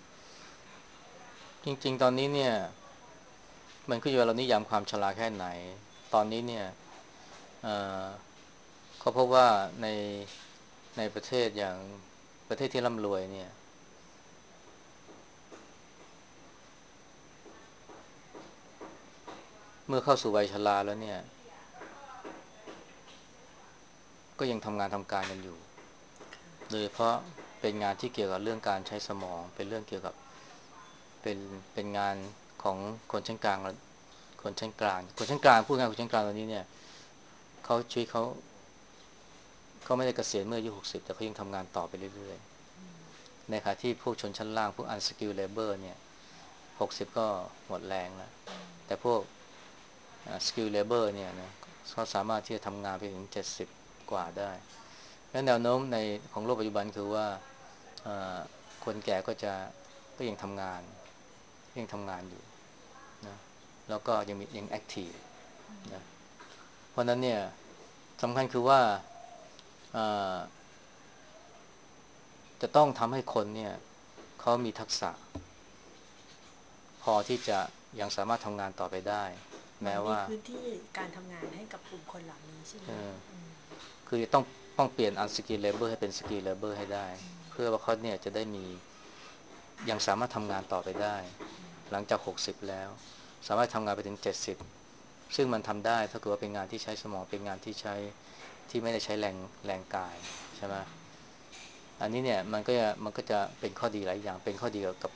จริงๆตอนนี้เนี่ยมันขึ้นอยู่ว่าเรานิยามความชราแค่ไหนตอนนี้เนี่ยเอ่อ เขาพบว่าในประเทศอย่างประเทศที่ร่ำรวยเนี่ยเมื่อเข้าสู่วัยชราแล้วเนี่ยก็ยังทำงานทำการกันอยู่โดยเฉพาะเป็นงานที่เกี่ยวกับเรื่องการใช้สมองเป็นเรื่องเกี่ยวกับเป็นเป็นงานของคนชั้นกลางและคนชั้นกลางพูดง่ายคนชั้นกลางตอนนี้เนี่ยเขาชีวิตเขาไม่ได้เกษียณเมื่ออายุ60แต่เขายังทำงานต่อไปเรื่อยๆในขณะที่พวกชนชั้นล่างพวก unskilled labor เนี่ย60ก็หมดแรงแล้วแต่พวกskill labor เนี่ยนะเขาสามารถที่จะทำงานไปถึง70กว่าได้และแนวโน้มในของโลกปัจจุบันคือว่าคนแก่ก็ยังทำงานอยู่นะแล้วก็ยังแอคทีฟนะเพราะนั้นเนี่ยสำคัญคือว่าจะต้องทำให้คนเนี่ยเขามีทักษะพอที่จะยังสามารถทำงานต่อไปได้หมายมีแม้ว่าพื้นที่การทำงานให้กับกลุ่มคนเหล่านี้ใช่ไหมเอคะอ คือต้องเปลี่ยน unskilled labor ให้เป็น skilled labor ให้ได้เพื่อว่าเขาเนี่ยจะได้มียังสามารถทำงานต่อไปได้หลังจาก60แล้วสามารถทำงานไปถึง70ซึ่งมันทำได้ถ้าเกิดว่าเป็นงานที่ใช้สมองเป็นงานที่ไม่ได้ใช้แรงกายใช่ไหมอันนี้เนี่ยมันก็จะเป็นข้อดีหลายอย่างเป็นข้อดีกับ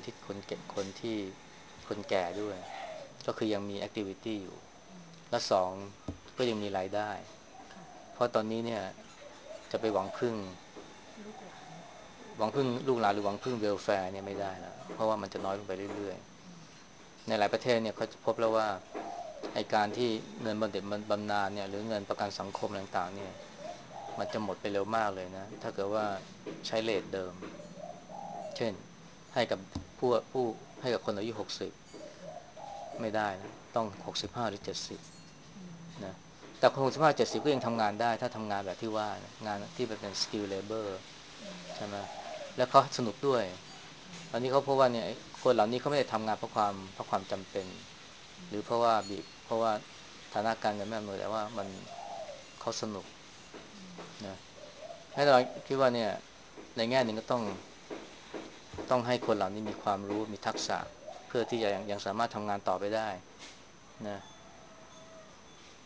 คนแก่ด้วยก็คือยังมี activity อยู่และสองก็ยังมีรายได้เพราะตอนนี้เนี่ยจะไปลูกหลานหวังพึ่งลูกหลานหรือหวังพึ่งเวลแฟร์เนี่ยไม่ได้แล้วเพราะว่ามันจะน้อยลงไปเรื่อยๆในหลายประเทศเนี่ยเขาพบแล้วว่าไอการที่เงินบำนาญเนี่ยหรือเงินประกันสังคมต่างๆเนี่ยมันจะหมดไปเร็วมากเลยนะถ้าเกิดว่าใช้เรทเดิมเช่นให้กับผู้ให้กับคนอายุ60ไม่ได้นะต้อง65หรือ70นะแต่คน6570ก็ยังทำงานได้ถ้าทำงานแบบที่ว่างานที่เป็น skill labor ใช่ไหมแล้วเขาสนุกด้วยอันนี้เขาพบว่าเนี่ยคนเหล่านี้เขาไม่ได้ทำงานเพราะความจำเป็นหรือเพราะว่าฐานะการเงินไม่อำนวยแต่ว่ามันเขาสนุกนะให้เราคิดว่าเนี่ยในแง่หนึ่งก็ต้องให้คนเหล่านี้มีความรู้มีทักษะเพื่อที่จะยังสามารถทำงานต่อไปได้นะ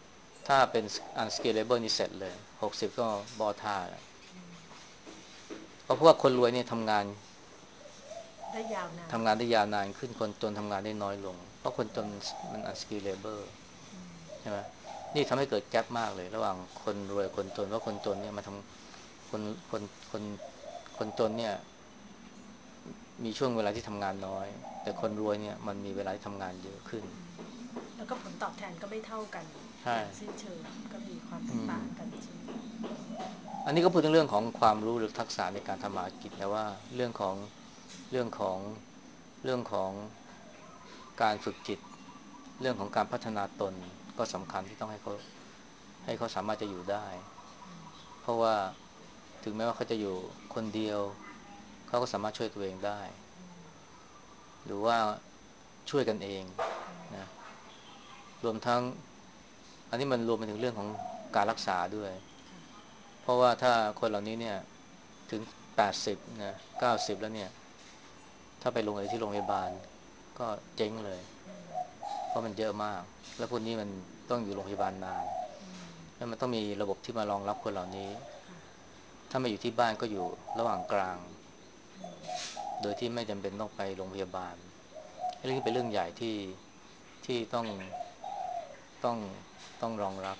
ถ้าเป็น unscalable นี่เสร็จเลย60ก็บอท่าแล้วเพราะพวกคนรวยเนี่ยทำงานได้ยาวนานทำงานได้ยาวนานขึ้นคนจนทำงานได้น้อยลงเพราะคนจนมัน unscalable ใช่ไหมนี่ทำให้เกิดแกลบมากเลยระหว่างคนรวยคนจนว่าคนจนเนี่ยมาทำคนคนคนคนจนเนี่ยมีช่วงเวลาที่ทำงานน้อยแต่คนรวยเนี่ยมันมีเวลาที่ทำงานเยอะขึ้นแล้วก็ผลตอบแทนก็ไม่เท่ากันใช่อย่างสิ้นเชิงก็มีความแตกต่างกันใช่ไหมคะอันนี้ก็พูดถึงเรื่องของความรู้หรือทักษะในการทำมาหากินแต่ว่าเรื่องของเรื่องของเรื่องของการฝึกจิตเรื่องของการพัฒนาตนก็สำคัญที่ต้องให้เขาสามารถจะอยู่ได้เพราะว่าถึงแม้ว่าเขาจะอยู่คนเดียวเขาก็สามารถช่วยตัวเองได้หรือว่าช่วยกันเองนะรวมทั้งอันนี้มันรวมไปถึงเรื่องของการรักษาด้วยเพราะว่าถ้าคนเหล่านี้เนี่ยถึง80นะ90แล้วเนี่ยถ้าไปลงที่โรงพยาบาลก็เจ๊งเลยเพราะมันเยอะมากแล้วพวกนี้มันต้องอยู่โรงพยาบาลนานแล้วมันต้องมีระบบที่มารองรับคนเหล่านี้ถ้าไม่อยู่ที่บ้านก็อยู่ระหว่างกลางโดยที่ไม่จำเป็นต้องไปโรงพยาบาลเรื่องนี้เป็นเรื่องใหญ่ที่ต้องต้องรองรับ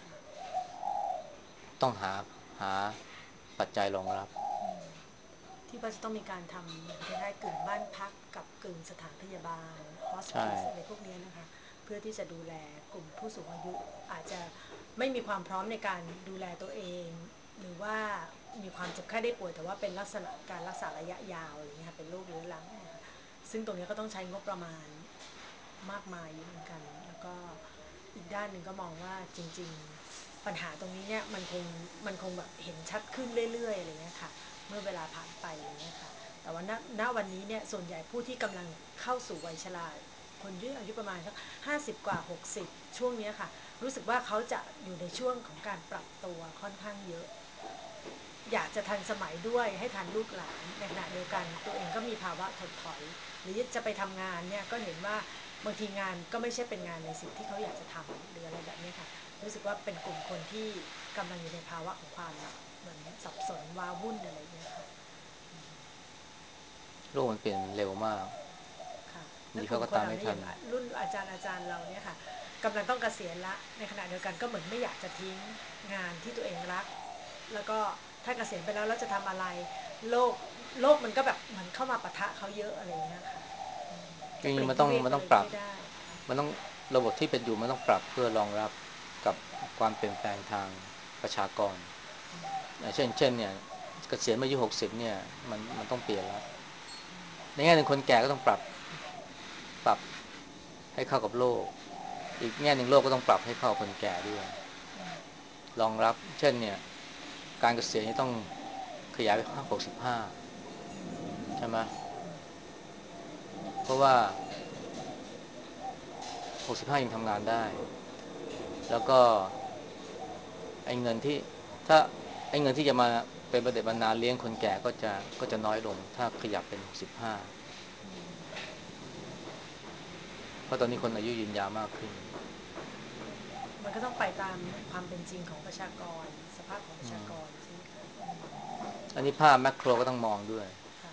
ต้องหาปัจจัยรองรับที่ว่าจะต้องมีการทำเหมือนคล้ายๆกึ่งบ้านพักกับกึ่งสถานพยาบาลฮอสใช่พิสอะไรพวกนี้นะคะเพื่อที่จะดูแลกลุ่มผู้สูงอายุอาจจะไม่มีความพร้อมในการดูแลตัวเองหรือว่ามีความเจ็บไข้ได้ป่วยแต่ว่าเป็นลักษณะการรักษาระยะยาวอะไรเงี้ยค่ะเป็นโรคเรื้อรังนะคะซึ่งตรงนี้ก็ต้องใช้งบประมาณมากมายอยู่เหมือนกันแล้วก็อีกด้านหนึ่งก็มองว่าจริงๆปัญหาตรงนี้เนี่ยมันคงแบบเห็นชัดขึ้นเรื่อยๆอะไรเงี้ยค่ะเมื่อเวลาผ่านไปอะไรเงี้ยค่ะแต่ว่าณวันนี้เนี่ยส่วนใหญ่ผู้ที่กำลังเข้าสู่วัยชราคนยืดอายุประมาณสัก50กว่า60ช่วงนี้ค่ะรู้สึกว่าเขาจะอยู่ในช่วงของการปรับตัวค่อนข้างเยอะอยากจะทันสมัยด้วยให้ทันลูกหลานในขณะเดียวกันตัวเองก็มีภาวะถดถอยหรือจะไปทำงานเนี่ยก็เห็นว่าบางทีงานก็ไม่ใช่เป็นงานในสิ่งที่เขาอยากจะทำหรืออะไรแบบนี้ค่ะรู้สึกว่าเป็นกลุ่มคนที่กำลังอยู่ในภาวะของความเหมือนสับสนว้าวุ่นอะไรอย่างเงี้ยค่ะโลกมันเปลี่ยนเร็วมากค่ะบางทีเขาแล้วกลุ่มก็ตามไม่ทันคนเหล่านี้อย่างรุ่นอาจารย์เราเนี่ยค่ะกำลังต้องเกษียณละในขณะเดียวกันก็เหมือนไม่อยากจะทิ้งงานที่ตัวเองรักแล้วก็ถ้าเกษียณไปแล้วเราจะทำอะไรโลกโลกมันก็แบบเหมือนเข้ามาปะทะเขาเยอะอะไรเงี้ยค่ะจจะปลีริงๆมันต้องกวิเวกไปมันต้องปรับเลยก็ไม่ได้มันต้องระบบที่เป็นอยู่มันต้องปรับเพื่อรองรับกับความเปลี่ยนแปลงทางประชากรเช่นเนี่ยเกษียณมาอายุ60เนี่ยมันต้องเปลี่ยนแล้วในแง่หนึ่งคนแก่ก็ต้องปรับให้เข้ากับโลกอีกแง่หนึ่งโลกก็ต้องปรับให้เข้าคนแก่ด้วยรองรับเช่นเนี่ยการเกษียณนี่ต้องขยายไป65ใช่ไหมเพราะว่า65ยังทำงานได้แล้วก็ไอ้เงินที่ถ้าไอ้เงินที่จะมาเป็นประเด็นบรรณาเลี้ยงคนแก่ก็จะน้อยลงถ้าขยับเป็น65เพราะตอนนี้คนอายุยืนยาวมากขึ้นมันก็ต้องไปตามความเป็นจริงของประชากรสภาพของประชากรใช่ไหมคะอันนี้ภาพแมคโครก็ต้องมองด้วยค่ะ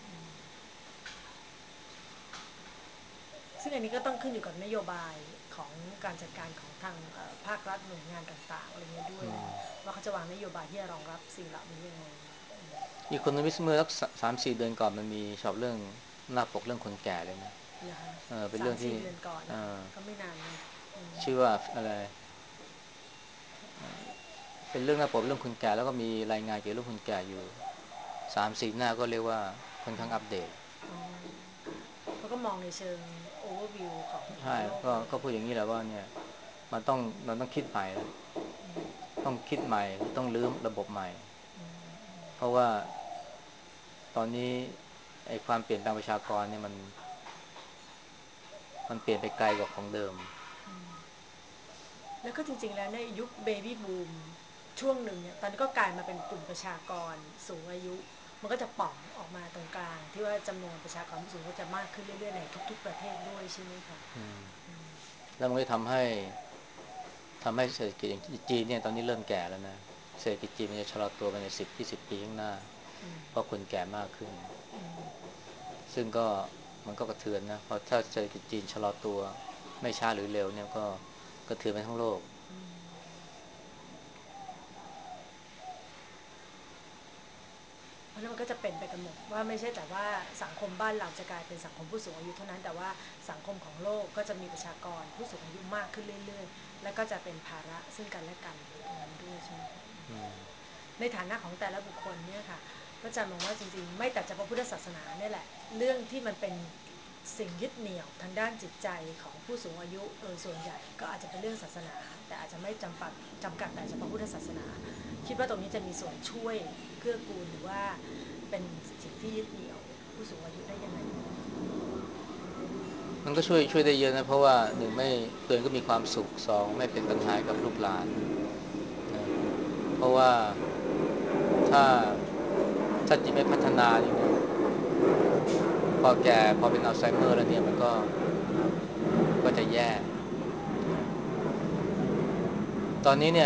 ซึ่งอันนี้ก็ต้องขึ้นอยู่กับนโยบายของการจัดการของทางภาครัฐหน่วยงานต่างๆอะไรเงี้ยด้วยนะคะว่าเขาจะวางนโยบายที่จะรองรับสิ่งเหล่านี้ยังไงอีกคนนึงเมื่อสัก3-4 เดือนก่อนมันมีชอบเรื่องหน้าปกเรื่องคนแก่เลยนะเหรอคะเป็นสามเรื่องที่สี่เดือนก่อนเอนะคะอก็ไม่นานนะชื่อว่าอะไรเป็นเรื่องหน้าปกเรื่องคนแก่แล้วก็มีรายงานเกี่ยวกับเรื่องคนแก่อยู่3-4 หน้าก็เรียกว่าค่อนข้างอัปเดตอ๋อค่ะเขาก็มองในเชิงโอเวอร์วิวของใช่โลกก็เลยก็พูดอย่างนี้แหละว่าเนี่ยมันต้องคิดใหม่แล้วต้องคิดใหม่หรือต้องรื้อระบบใหม่เพราะว่าตอนนี้ไอ้ความเปลี่ยนแปลงประชากรเนี่ยมันเปลี่ยนไปไกลกว่าของเดิมแล้วก็จริงๆแล้วในยุคเบบี้บูมช่วงหนึ่งเนี่ยตอนนี้ก็กลายมาเป็นกลุ่มประชากรสูงอายุมันก็จะป่องออกมาตรงกลางที่ว่าจำนวนประชากรผู้สูงอายุก็จะมากขึ้นเรื่อยๆในทุกๆประเทศด้วยใช่ไหมคะแล้วมันก็ทำให้ทำให้เศรษฐกิจอย่างจีนเนี่ยตอนนี้เริ่มแก่แล้วนะเศรษฐกิจจีนมันจะชะลอตัวไปใน10-20 ปีข้างหน้าเพราะคนแก่มากขึ้นซึ่งก็มันก็กระเทือนนะเพราะถ้าเศรษฐกิจจีนชะลอตัวไม่ช้าหรือเร็วเนี่ยก็กระเทือนไปทั้งโลกเพราะนั้นมันก็จะเป็นไปกันหมดว่าไม่ใช่แต่ว่าสังคมบ้านเราจะกลายเป็นสังคมผู้สูงอายุเท่านั้นแต่ว่าสังคมของโลกก็จะมีประชากรผู้สูงอายุมากขึ้นเรื่อยๆแล้วก็จะเป็นภาระซึ่งกันและกันตรงนั้นด้วยใช่ไหมคะในฐานะของแต่ละบุคคลเนี่ยค่ะพระอาจารย์มองว่าจริงๆไม่แต่จะพระพุทธศาสนาเนี่ยแหละเรื่องที่มันเป็นสิ่งยึดเหนี่ยวทางด้านจิตใจของผู้สูงอายุโดยส่วนใหญ่ก็อาจจะเป็นเรื่องศาสนาแต่อาจจะไม่จำกัดแต่เฉพาะพุทธศาสนาคิดว่าตรงนี้จะมีส่วนช่วยเกื้อกูลหรือว่าเป็นสิ่งที่ยึดเหนี่ยวผู้สูงอายุได้ยังไงบ้างมันก็ช่วยได้เยอะนะเพราะว่าหนึ่งไม่ตัวเองก็มีความสุขสองไม่เป็นปัญหากับลูกหลานนะเพราะว่าถ้าจิตไม่พัฒนาเนี่ยนะพอแก่พอเป็นอัลไซเมอร์แล้วเนี่ยมันก็จะแย่นะตอนนี้เนี่ย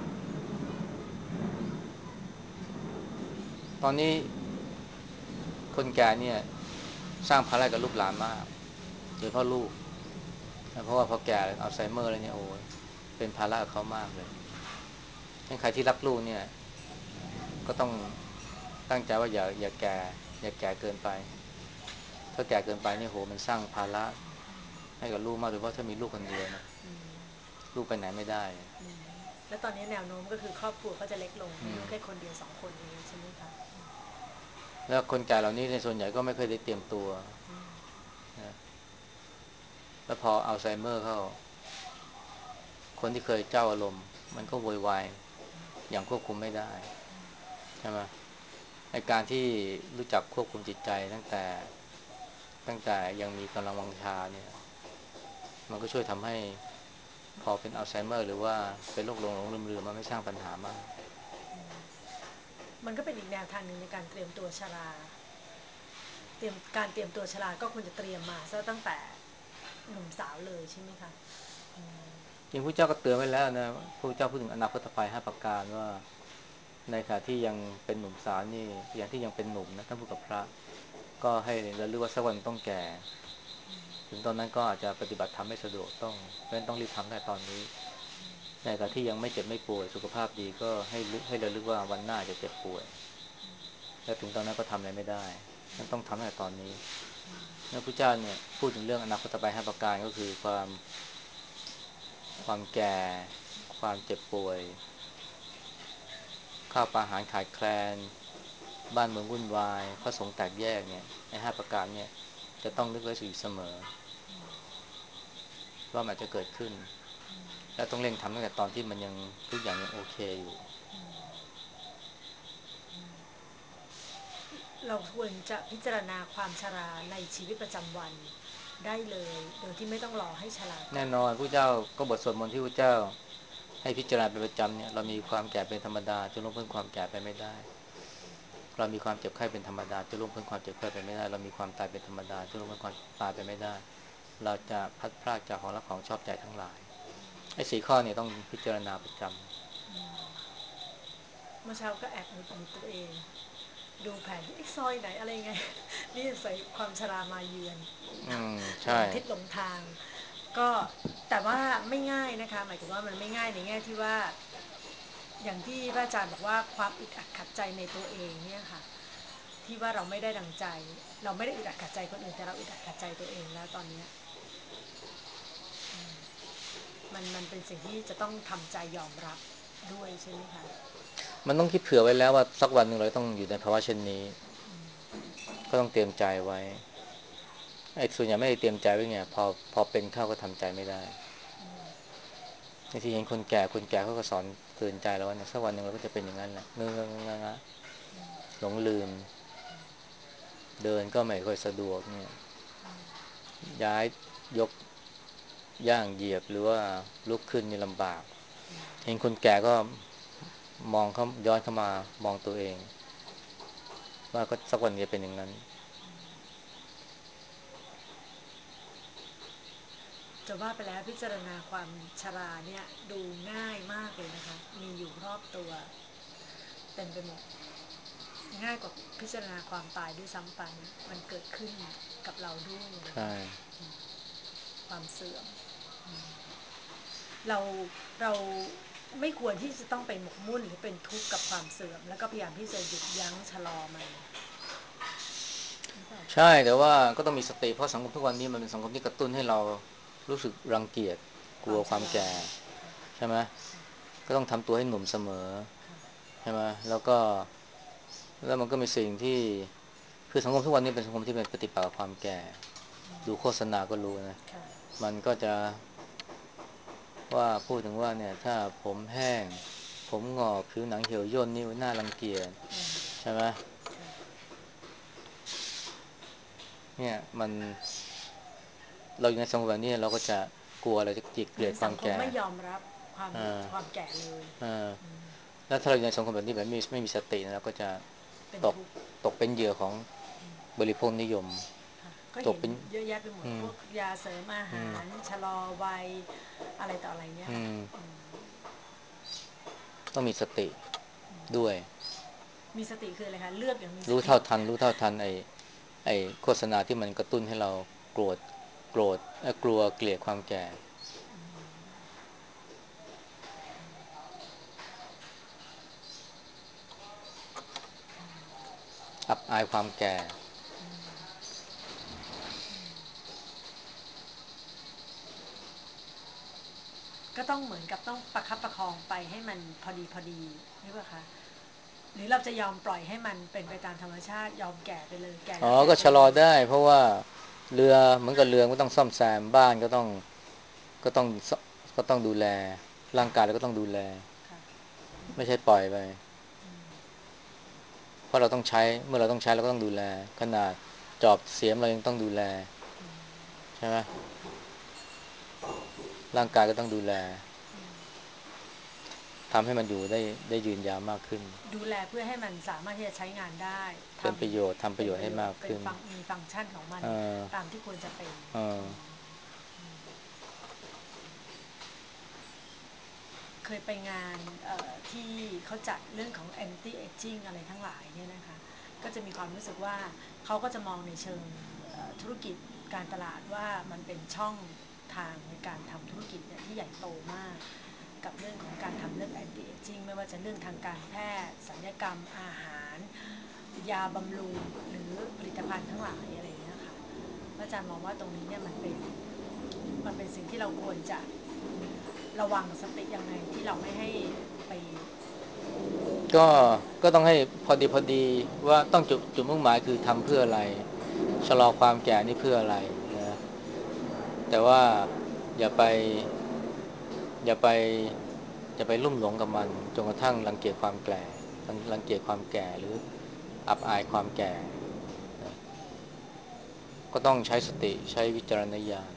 ตอนนี้คนแก่เนี่ยสร้างภาระกับลูกหลานมากโดยเฉพาะลูกนะเพราะว่าพอแก่อัลไซเมอร์แล้วเนี่ยโอ้ยเป็นภาระกับเขามากเลยงั้นใครที่รักลูกเนี่ยก็ต้องตั้งใจว่าอย่าแก่เกินไปถ้าแก่เกินไปเนี่ยโหมันสร้างภาระให้กับลูกมากโดยเฉพาะถ้ามีลูกคนเดียวนะลูกไปไหนไม่ได้แล้วตอนนี้แนวโน้มก็คือครอบครัวก็จะเล็กลงมีอืมลูกแค่คนเดียวสองคนเองใช่ไหมคะแล้วคนแก่เหล่านี้ในส่วนใหญ่ก็ไม่เคยได้เตรียมตัวนะแล้วพออัลไซเมอร์เข้าคนที่เคยเจ้าอารมณ์มันก็โวยวายอย่างควบคุมไม่ได้ใช่ไหมในการที่รู้จักควบคุมจิตใจตั้งแต่ยังมีกำลังวังชาเนี่ยมันก็ช่วยทำให้พอเป็นอัลไซเมอร์หรือว่าเป็นโรคหลงลืมๆมันไม่สร้างปัญหามากมันก็เป็นอีกแนวทางหนึ่งในการเตรียมตัวชราเตรียมตัวชราก็ควรจะเตรียมมาซะตั้งแต่หนุ่มสาวเลยใช่ไหมคะจริงพระเจ้าก็เตือนไว้แล้วนะพระเจ้าพูดถึงอนาคตภัย5ประการว่าในขณะที่ยังเป็นหนุ่มสาวนี่อย่างที่ยังเป็นหนุ่มนะท่านพูดกับพระก็ให้ระลึกว่าสักวันต้องแก่ถึงตอนนั้นก็อาจจะปฏิบัติธรรมไม่สะดวกเพราะฉะนั้นต้องรีบทำแต่ตอนนี้ในขณะที่ยังไม่เจ็บไม่ป่วยสุขภาพดีก็ให้ระลึกว่าวันหน้าจะเจ็บป่วยแล้วถึงตอนนั้นก็ทำอะไรไม่ได้นั้นต้องทำแต่ตอนนี้พระเจ้าเนี่ยพูดถึงเรื่องอนาคตภัย5ประการก็คือความแก่ความเจ็บป่วยข้าวปลาอาหารขาดแคลนบ้านเมืองวุ่นวายพระสงฆ์แตกแยกเนี่ยไอ้5 ประการเนี่ยจะต้องนึกไว้อยู่เสมอว่ามันจะเกิดขึ้นและต้องเร่งทำตั้งแต่ตอนที่มันยังทุกอย่างยังโอเคอยู่เราควรจะพิจารณาความชราในชีวิตประจำวันได้เลยโดยที่ไม่ต้องรอให้ชราก่อนแน่นอนพระเจ้าก็บทสวดมนต์ที่พระเจ้าให้พิจารณาเป็นประจำเนี่ยเรามีความแก่เป็นธรรมดาจะล่วงพ้นความแก่ไปไม่ได้เรามีความเจ็บไข้เป็นธรรมดาจะล่วงพ้นความเจ็บไข้ไปไม่ได้เรามีความตายเป็นธรรมดาจะล่วงพ้นความตายไปไม่ได้เราจะพัดพรากจากของรักของชอบใจทั้งหลายไอ้4 ข้อเนี่ยต้องพิจารณาประจำเมื่อเช้าก็แอบหงุดหงิดตัวเองดูแผนที่ซอยไหนอะไรไงนี่ใส่ความชรามาเยือนหลใช่งทิศหลงทางก็แต่ว่าไม่ง่ายนะคะหมายถึงว่ามันไม่ง่ายในแง่ที่ว่าอย่างที่พระอาจารย์บอกว่าความอึดอัดขัดใจในตัวเองเนี่ยค่ะที่ว่าเราไม่ได้ดังใจเราไม่ได้อึดอัดขัดใจคนอื่นแต่เราอึดอัดขัดใจตัวเองแล้วตอนนี้มันเป็นสิ่งที่จะต้องทำใจยอมรับด้วยใช่ไหมคะมันต้องคิดเผื่อไว้แล้วว่าสักวันหนึ่งเราต้องอยู่ในภาวะเช่นนี้ก็ต้องเตรียมใจไว้ไอ้ส่วนใหญ่ไม่ได้เตรียมใจไว้ไงพอเป็นเข้าก็ทำใจไม่ได้ในที่เห็นคนแก่เขาก็สอนเตือนใจแล้วว่าเนี่ยสักวันหนึ่งเราก็จะเป็นอย่างนั้นแหละเงอะงะหลงลืมเดินก็ไม่ค่อยสะดวกเนี่ยย้ายยกย่างเหยียบหรือว่าลุกขึ้นนี่ลำบากเห็นคนแก่ก็มองเขาย้อนเข้ามามองตัวเองว่าก็สักวันจะเป็นอย่างนั้นจะว่าไปแล้วพิจารณาความชราเนี่ยดูง่ายมากเลยนะคะมีอยู่รอบตัวเต็มไปหมดง่ายกว่าพิจารณาความตายด้วยซ้ำไปมันเกิดขึ้นกับเราด้วยนะใช่คะความเสื่อมเราเราไม่ควรที่จะต้องไปหมกมุ่นหรือเป็นทุกข์กับความเสื่อมแล้วก็พยายามที่จะหยุดยั้งชะลอมันหรือเปล่าคะใช่แต่ว่าก็ต้องมีสติเพราะสังคมทุกวันนี้มันเป็นสังคมที่กระตุ้นให้เรารู้สึกรังเกียจกลัวความชราความแก่ค่ะใช่ไหมก็ต้องทำตัวให้หนุ่มเสมอค่ะใช่ไหมแล้วมันก็มีสิ่งที่คือสังคมทุกวันนี้เป็นสังคมที่เป็นปฏิปักษ์กับความแก่ดูโฆษณาก็รู้นะค่ะมันก็จะว่าพูดถึงว่าเนี่ยถ้าผมแห้งผมงอกผิวหนังเหี่ยวย่นนี่น่ารังเกียจใช่ไหมค่ะเนี่ยเราอยู่ในสังคมแบบนี้เราก็จะกลัวเราจะเกเหมือนลียดความแก่สังคมไม่ยอมรับความอ่าความแก่เลยอ่าแล้วถ้าเราอยู่ในสังคมแบบนี้แบบไม่มีสตินะเราก็จะตกเป็นทุกข์ตกเป็นเหยื่อของบริโภคนิยมค่ะก็เห็นตกเป็นเยอะแยะไปหมดอืมพวกยาเสริมอาอืหามรชะลอวัยอะไรต่ออะไรเนี่ยอืค่ะมต้องมีสติด้วยมีสติคืออะไรคะเลือกอย่างมีสรู้ติรู้เท่าทันไอ้โฆษณาที่มันกระตุ้นให้เราโกรธโกรธกลัวเกลียดความแก่อับอายความแก่ก็ต้องเหมือนกับต้องประคับประคองไปให้มันพอดีพอดีหรือเปล่าคะหรือเราจะยอมปล่อยให้มันเป็นไปตามธรรมชาติยอมแก่ไปเลยแก่อ๋อแล้วแก่ก็ไปเลยชะลอได้เพราะว่าเรือเหมือนกับเรือก็ต้องซ่อมแซมบ้านก็ต้องก็ต้องดูแลร่างกายเราก็ต้องดูแลค่ะไม่ใช่ปล่อยไปเพราะเราต้องใช้เมื่อเราต้องใช้เราก็ต้องดูแลขนาดจอบเสียมเรายังต้องดูแลใช่ไหมร่างกายก็ต้องดูแลทำให้มันอยู่ได้ยืนยาวมากขึ้นดูแลเพื่อให้มันสามารถที่จะใช้งานได้ทเป็นประโยชน์ำทำประโยชน์ให้เป็นประโยชมากขึ้นน์เป็นฟังมีฟังก์ชันของมันเออตามที่ควรจะเป็นเออเคยไปงานที่เขาจัดเรื่องของ anti aging อะไรทั้งหลายเนี่ยนะคะก็จะมีความรู้สึกว่าเขาก็จะมองในเชิงธุรกิจการตลาดว่ามันเป็นช่องทางในการทำธุรกิจเนี่ยที่ใหญ่โตมากกับเรื่องของการทำเรื่อง anti aging ไม่ว่าจะเรื่องทางการแพทย์ศัลยกรรมอาหารยาบำรุงหรือผลิตภัณฑ์ทั้งหลายอะไรเงี้ยค่ะพระอาจารย์มองว่าตรงนี้เนี่ยมันเป็นสิ่งที่เราควรจะระวังสติยังไงที่เราไม่ให้ไปก็ก็ต้องให้พอดีว่าต้องจุดมุ่งหมายคือทำเพื่ออะไรชะลอความแก่นี่เพื่ออะไรนะแต่ว่าอย่าไปอย่าไปอย่าไปลุ่มหลงกับมันจนกระทั่งรังเกียจความแก่รังเกียจความแก่หรืออับอายความแก่นะก็ต้องใช้สติใช้วิจารณญาณ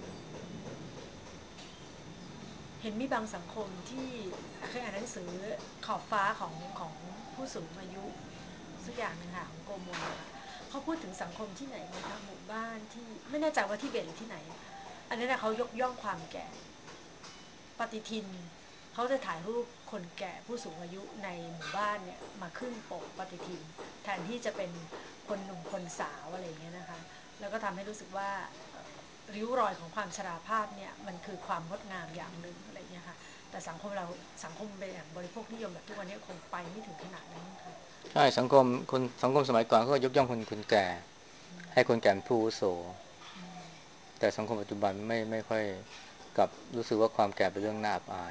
เห็นมีบางสังคมที่เคยอ่านหนังสือขอบฟ้าของผู้สูงอายุสักอย่างหนึ่งค่ะของโกโมลค่ะเขาพูดถึงสังคมที่ไหนนะคะหมู่บ้านที่ไม่แน่ใจว่าที่เบตหรือที่ไหนอันนี้นะเขายกย่องความแก่ปฏิทินเขาจะถ่ายรูปคนแก่ผู้สูงอายุในหมู่บ้านเนี่ยมาขึ้นปกปฏิทินแทนที่จะเป็นคนหนุ่มคนสาวอะไรอย่างเงี้ยนะคะแล้วก็ทำให้รู้สึกว่าริ้วรอยของความชราภาพเนี่ยมันคือความงดงามอย่างหนึ่งอะไรอย่างเงี้ยค่ะแต่สังคมเราสังคมเป็นอย่างบริโภคนิยมแบบทุกวันนี้คงไปไม่ถึงขนาดนั้นมั้งคะใช่สังคมสมัยก่อนก็ยกย่องคนแก่ให้คนแก่เป็นผู้อาวุโสแต่สังคมปัจจุบันไม่ค่อยกับรู้สึกว่าความแก่เป็นเรื่องน่าอับอาย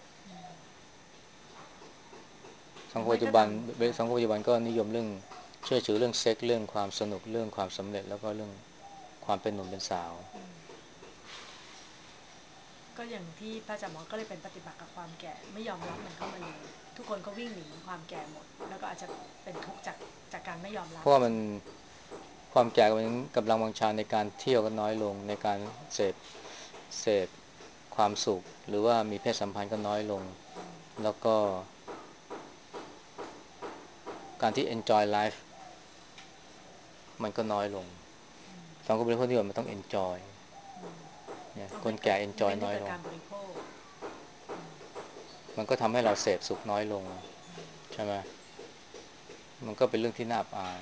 หรือไม่ก็ทำค่ะสังคมปัจจุบันก็นิยมเรื่องเชื่อถือเรื่องเซ็กเรื่องความสนุกเรื่องความสำเร็จแล้วก็เรื่องความเป็นหนุ่มเป็นสาวก็อย่างที่พระอาจารย์หมอก็เลยเป็นปฏิบัติกับความแก่ไม่ยอมรับมันเข้ามาเลยทุกคนก็วิ่งหนีความแก่หมดแล้วก็อาจจะเป็นทุกข์จากการไม่ยอมรับเพราะว่ามันความแก่มันกำลังวังชาในการเที่ยวก็น้อยลงในการเสพเสพความสุขหรือว่ามีเพศสัมพันธ์ก็น้อยลงแล้วก็การที่ enjoy life มันก็น้อยลงสังคมเป็นคนที่ว่ามันต้อง enjoy เนี่ยเอาคนแก่ให้เกิดเอนจอยเน้นให้เกิดน้อยลงการบริโภคมันก็ทำให้เราเสพสุขน้อยลงใช่ไหมมันก็เป็นเรื่องที่น่าอับอาย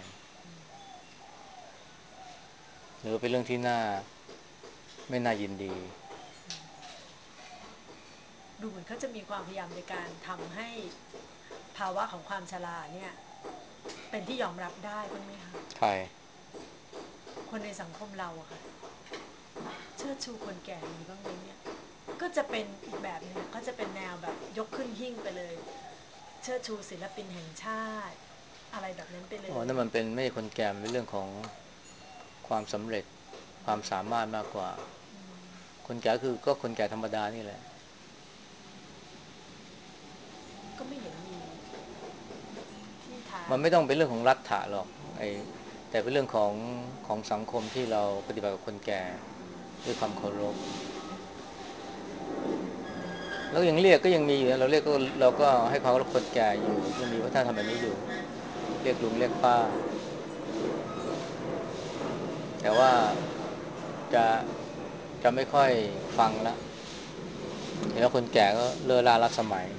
หรือเป็นเรื่องที่น่าไม่น่ายินดีดูเหมือนเขาจะมีความพยายามในการทำให้ภาวะของความชราเนี่ยเป็นที่ยอมรับได้บ้างไหมคะใครคนในสังคมเราอะค่ะเชิดชูคนแก่มีบ้างไหมเนี่ยก็จะเป็นอีกแบบนึงก็จะเป็นแนวแบบยกขึ้นหิ้งไปเลยเชิดชูศิลปินแห่งชาติอะไรแบบนั้นไปเลยอ๋อนั่นมันเป็นไม่ใช่คนแก่มันเป็นเรื่องของความสำเร็จความสามารถมากกว่าคนแก่คือก็คนแก่ธรรมดานี่แหละก็ไม่เห็นมีที่ทางมันไม่ต้องเป็นเรื่องของรัฐะหรอกไอ้แต่เป็นเรื่องของสังคมที่เราปฏิบัติกับคนแก่ด้วยความเคารพแล้วยังเรียกก็ยังมีอยู่นะเราเรียกก็เราก็ให้ความเคารพคนแก่อยู่ยังมีวัฒนธรรมแบบนี้อยู่เรียกลุงเรียกป้าแต่ว่าจะจะไม่ค่อยฟังละเห็นแล้วคนแก่ก็เลอะล่าลัดสมัย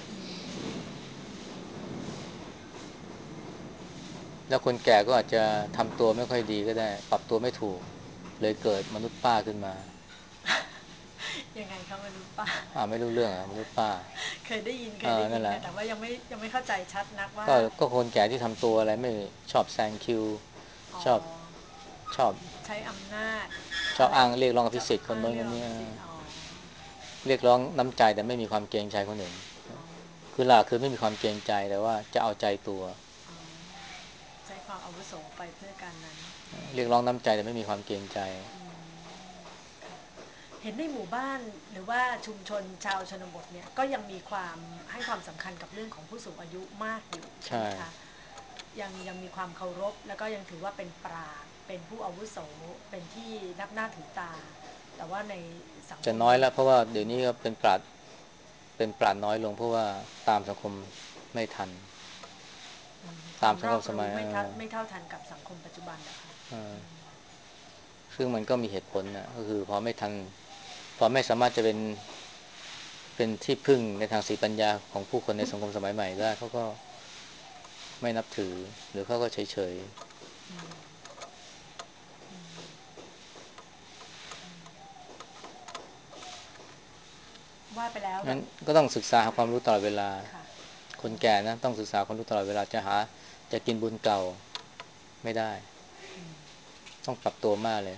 แล้วคนแก่ก็อาจจะทำตัวไม่ค่อยดีก็ได้ปรับตัวไม่ถูกเลยเกิดมนุษย์ป้าขึ้นมายังไงคะมนุษย์ป้าไม่รู้เรื่องมนุษย์ป้าเคยได้ยินนั่นแหละค่ะแต่ว่ายังไม่เข้าใจชัดนักว่าก็คนแก่ที่ทำตัวอะไรไม่ชอบแซงคิวอ๋อชอบชอบใช้อำนาจชอบอะไรอ้างเรียกร้องอภิจะสิทธิ์คนโน้นเรียกคนนี้สิทธิ์อ๋อเรียกร้องน้ำใจแต่ไม่มีความเกรงใจคนอื่นอ๋อคือหลักคือไม่มีความเกรงใจแต่ว่าจะเอาใจตัวอ๋อใช้ความอาวุโสไปเพื่อการนั้นเรียกร้องน้ำใจแต่ไม่มีความเกรงใจอืมค่ะเห็นในหมู่บ้านหรือว่าชุมชนชาวชนบทเนี่ยก็ยังมีความให้ความสำคัญกับเรื่องของผู้สูงอายุมากอยู่ใช่ไหใช่มคะยังมีความเคารพแล้วก็ยังถือว่าเป็นปราชญ์เป็นผู้อาวุโสเป็นที่นับหน้าถือตาแต่ว่าในสังคจะมน้อยแล้วเพราะว่าเดี๋ยวนี้ก็เป็นปราดน้อยลงเพราะว่าตามสังคมไม่ทันความรอบตามสังคมสมัรู้ยไม่เท่าทันกับสังคมปัจจุบันนะคะซึ่งมันก็มีเหตุผลนะก็คือพอไม่ทันพอไม่สามารถจะเป็นที่พึ่งในทางสีปัญญาของผู้คนในสังคมสมัยใหม่ได้เขาก็ไม่นับถือหรือเขาก็เฉยว่าไปแล้วๆงั้นแบบก็ต้องศึกษาหาความรู้ตลอดเวลาค่ะคนแก่นะต้องศึกษาความรู้ตลอดเวลาจะกินบุญเก่าไม่ได้ต้องปรับตัวมากเลย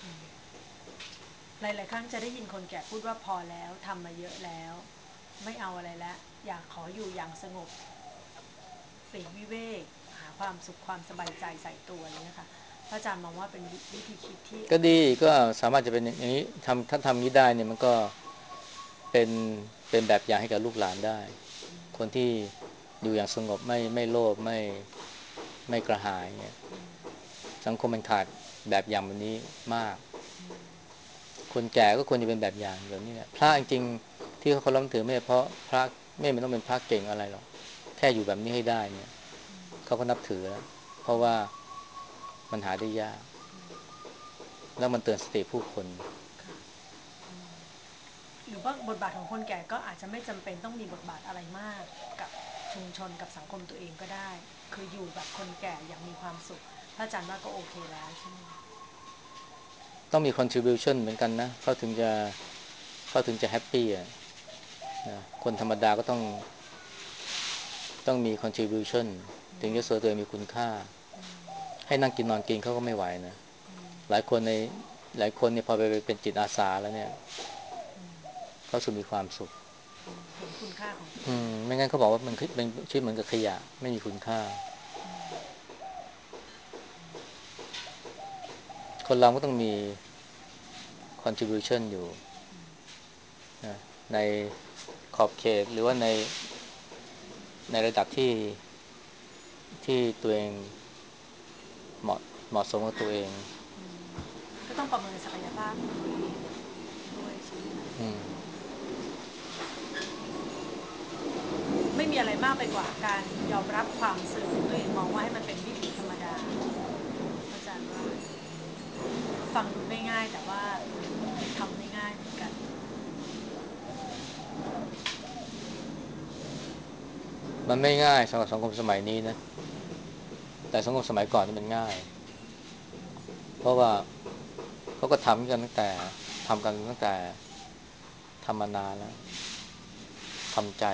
หลายๆครั้งจะได้ยินคนแก่พูดว่าพอแล้วทำมาเยอะแล้วไม่เอาอะไรแล้วอยากขออยู่อย่างสงบปลีกวิเวกหาความสุขความสบายใจใส่ตัวอะไรเงี้ยค่ะพระอาจารย์มองว่าเป็นวิธีคิดที่โอเคก็ดีก็สามารถจะเป็นอย่างนี้ถ้าทำงี้ได้เนี่ยมันก็เป็นเป็นแบบอย่างให้กับลูกหลานได้คนที่อยู่อย่างสงบไม่โลภไม่กระหายเนี่ยสังคมมันขาดแบบอย่างแบบนี้มากคนแก่ก็ควรจะเป็นแบบอย่างแบบนี้แหละพระจริงๆที่เขาเคารพถือไม่เพราะพระไม่ต้องเป็นพระเก่งอะไรหรอกแค่อยู่แบบนี้ให้ได้เนี่ยเขาก็นับถือแล้วเพราะว่ามันหาได้ยากแล้วมันเตือนสติผู้คนค่ะหรือว่าบทบาทของคนแก่ก็อาจจะไม่จำเป็นต้องมีบทบาทอะไรมากกับชุมชนกับสังคมตัวเองก็ได้คืออยู่แบบคนแก่อย่างมีความสุขพระอาจารย์ว่าก็โอเคแล้วใช่ไหมต้องมี contribution เหมือนกันนะเขาถึงจะแฮปปี้อ่ะนะคนธรรมดาก็ต้องมี contribution ถึงจะเสือตัวเองมีคุณค่าให้นั่งกินนอนกินเขาก็ไม่ไหวนะหลายคนในหลายคนเนี่ยพอไปเป็นจิตอาสาแล้วเนี่ยเขาสุดมีความสุขเห็นคุณค่าของตัวเองไม่งั้นเขาบอกว่ามันเป็นชีวิตเหมือนกับขยะไม่มีคุณค่าคนเราก็ต้องมี contribution อยู่นะในขอบเขตหรือว่าในระดับที่ตัวเองเหมาะเหมาะสมกับตัวเองก็ต้องประเมินศักยภาพของตัวเองด้วยใช่ไหมคะอืมไม่มีอะไรมากไปกว่าการยอมรับความเสื่อมของตัวเองมองว่าให้มันเป็นวิถีธรรมดาอาจารย์ว่าฟังดูง่ายๆแต่ว่าทำไม่ง่ายมันไม่ง่ายสำหรับสังคมสมัยนี้นะแต่สังคมสมัยก่อนนี่มันง่ายเพราะว่าเขาก็ทำกันตั้งแต่ทำมานานแล้วทำใจ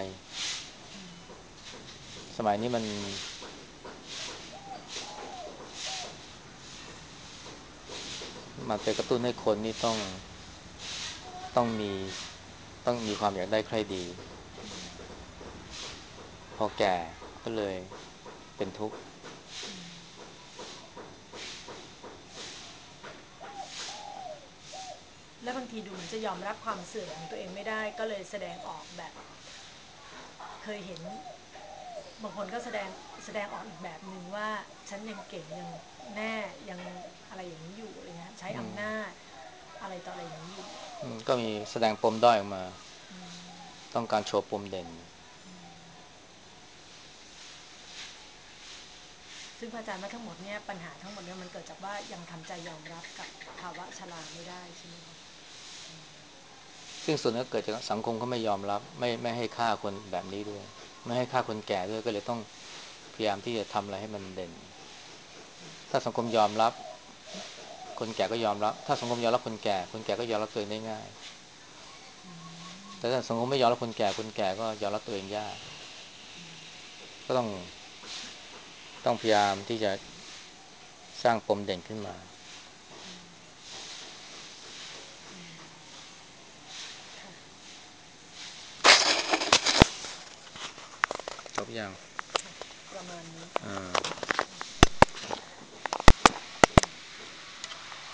สมัยนี้มันไปกระตุ้นให้คนนี่ต้องมีต้องมีความอยากได้ใครดีพอแก่ก็เลยเป็นทุกข์และบางทีดูเหมือนจะยอมรับความเสื่อมของตัวเองไม่ได้ก็เลยแสดงออกแบบเคยเห็นบางคนก็แสดงออกอีกแบบหนึ่งว่าฉันยังเก่งยังแน่ยังอะไรอย่างนี้อยู่อะไรเงี้ยใช้อืมอำนาจอะไรต่ออะไรอย่างนี้อยู่ก็มีแสดงปมด้อยออกมาต้องการโชว์ปมเด่นซึ่งพระอาจารย์ว่าทั้งหมดเนี่ยปัญหาทั้งหมดเนี่ยมันเกิดจากว่ายังทำใจยอมรับกับภาวะชราไม่ได้ใช่ไหมคะซึ่งส่วนนี้เกิดจากสังคมเขาไม่ยอมรับไม่ให้ค่าคนแบบนี้ด้วยไม่ให้ค่าคนแก่ด้วยก็เลยต้องพยายามที่จะทำอะไรให้มันเด่นถ้าสังคมยอมรับคนแก่ก็ยอมรับถ้าสังคมยอมรับคนแก่ก็ยอมรับตัวเองได้ง่ายแต่ถ้าสังคมไม่ยอมรับคนแก่ก็ยอมรับตัวเองยากก็ต้องพยายามที่จะสร้างปมเด่นขึ้นมาค่ะจบยังค่ะประมาณนี้อ่า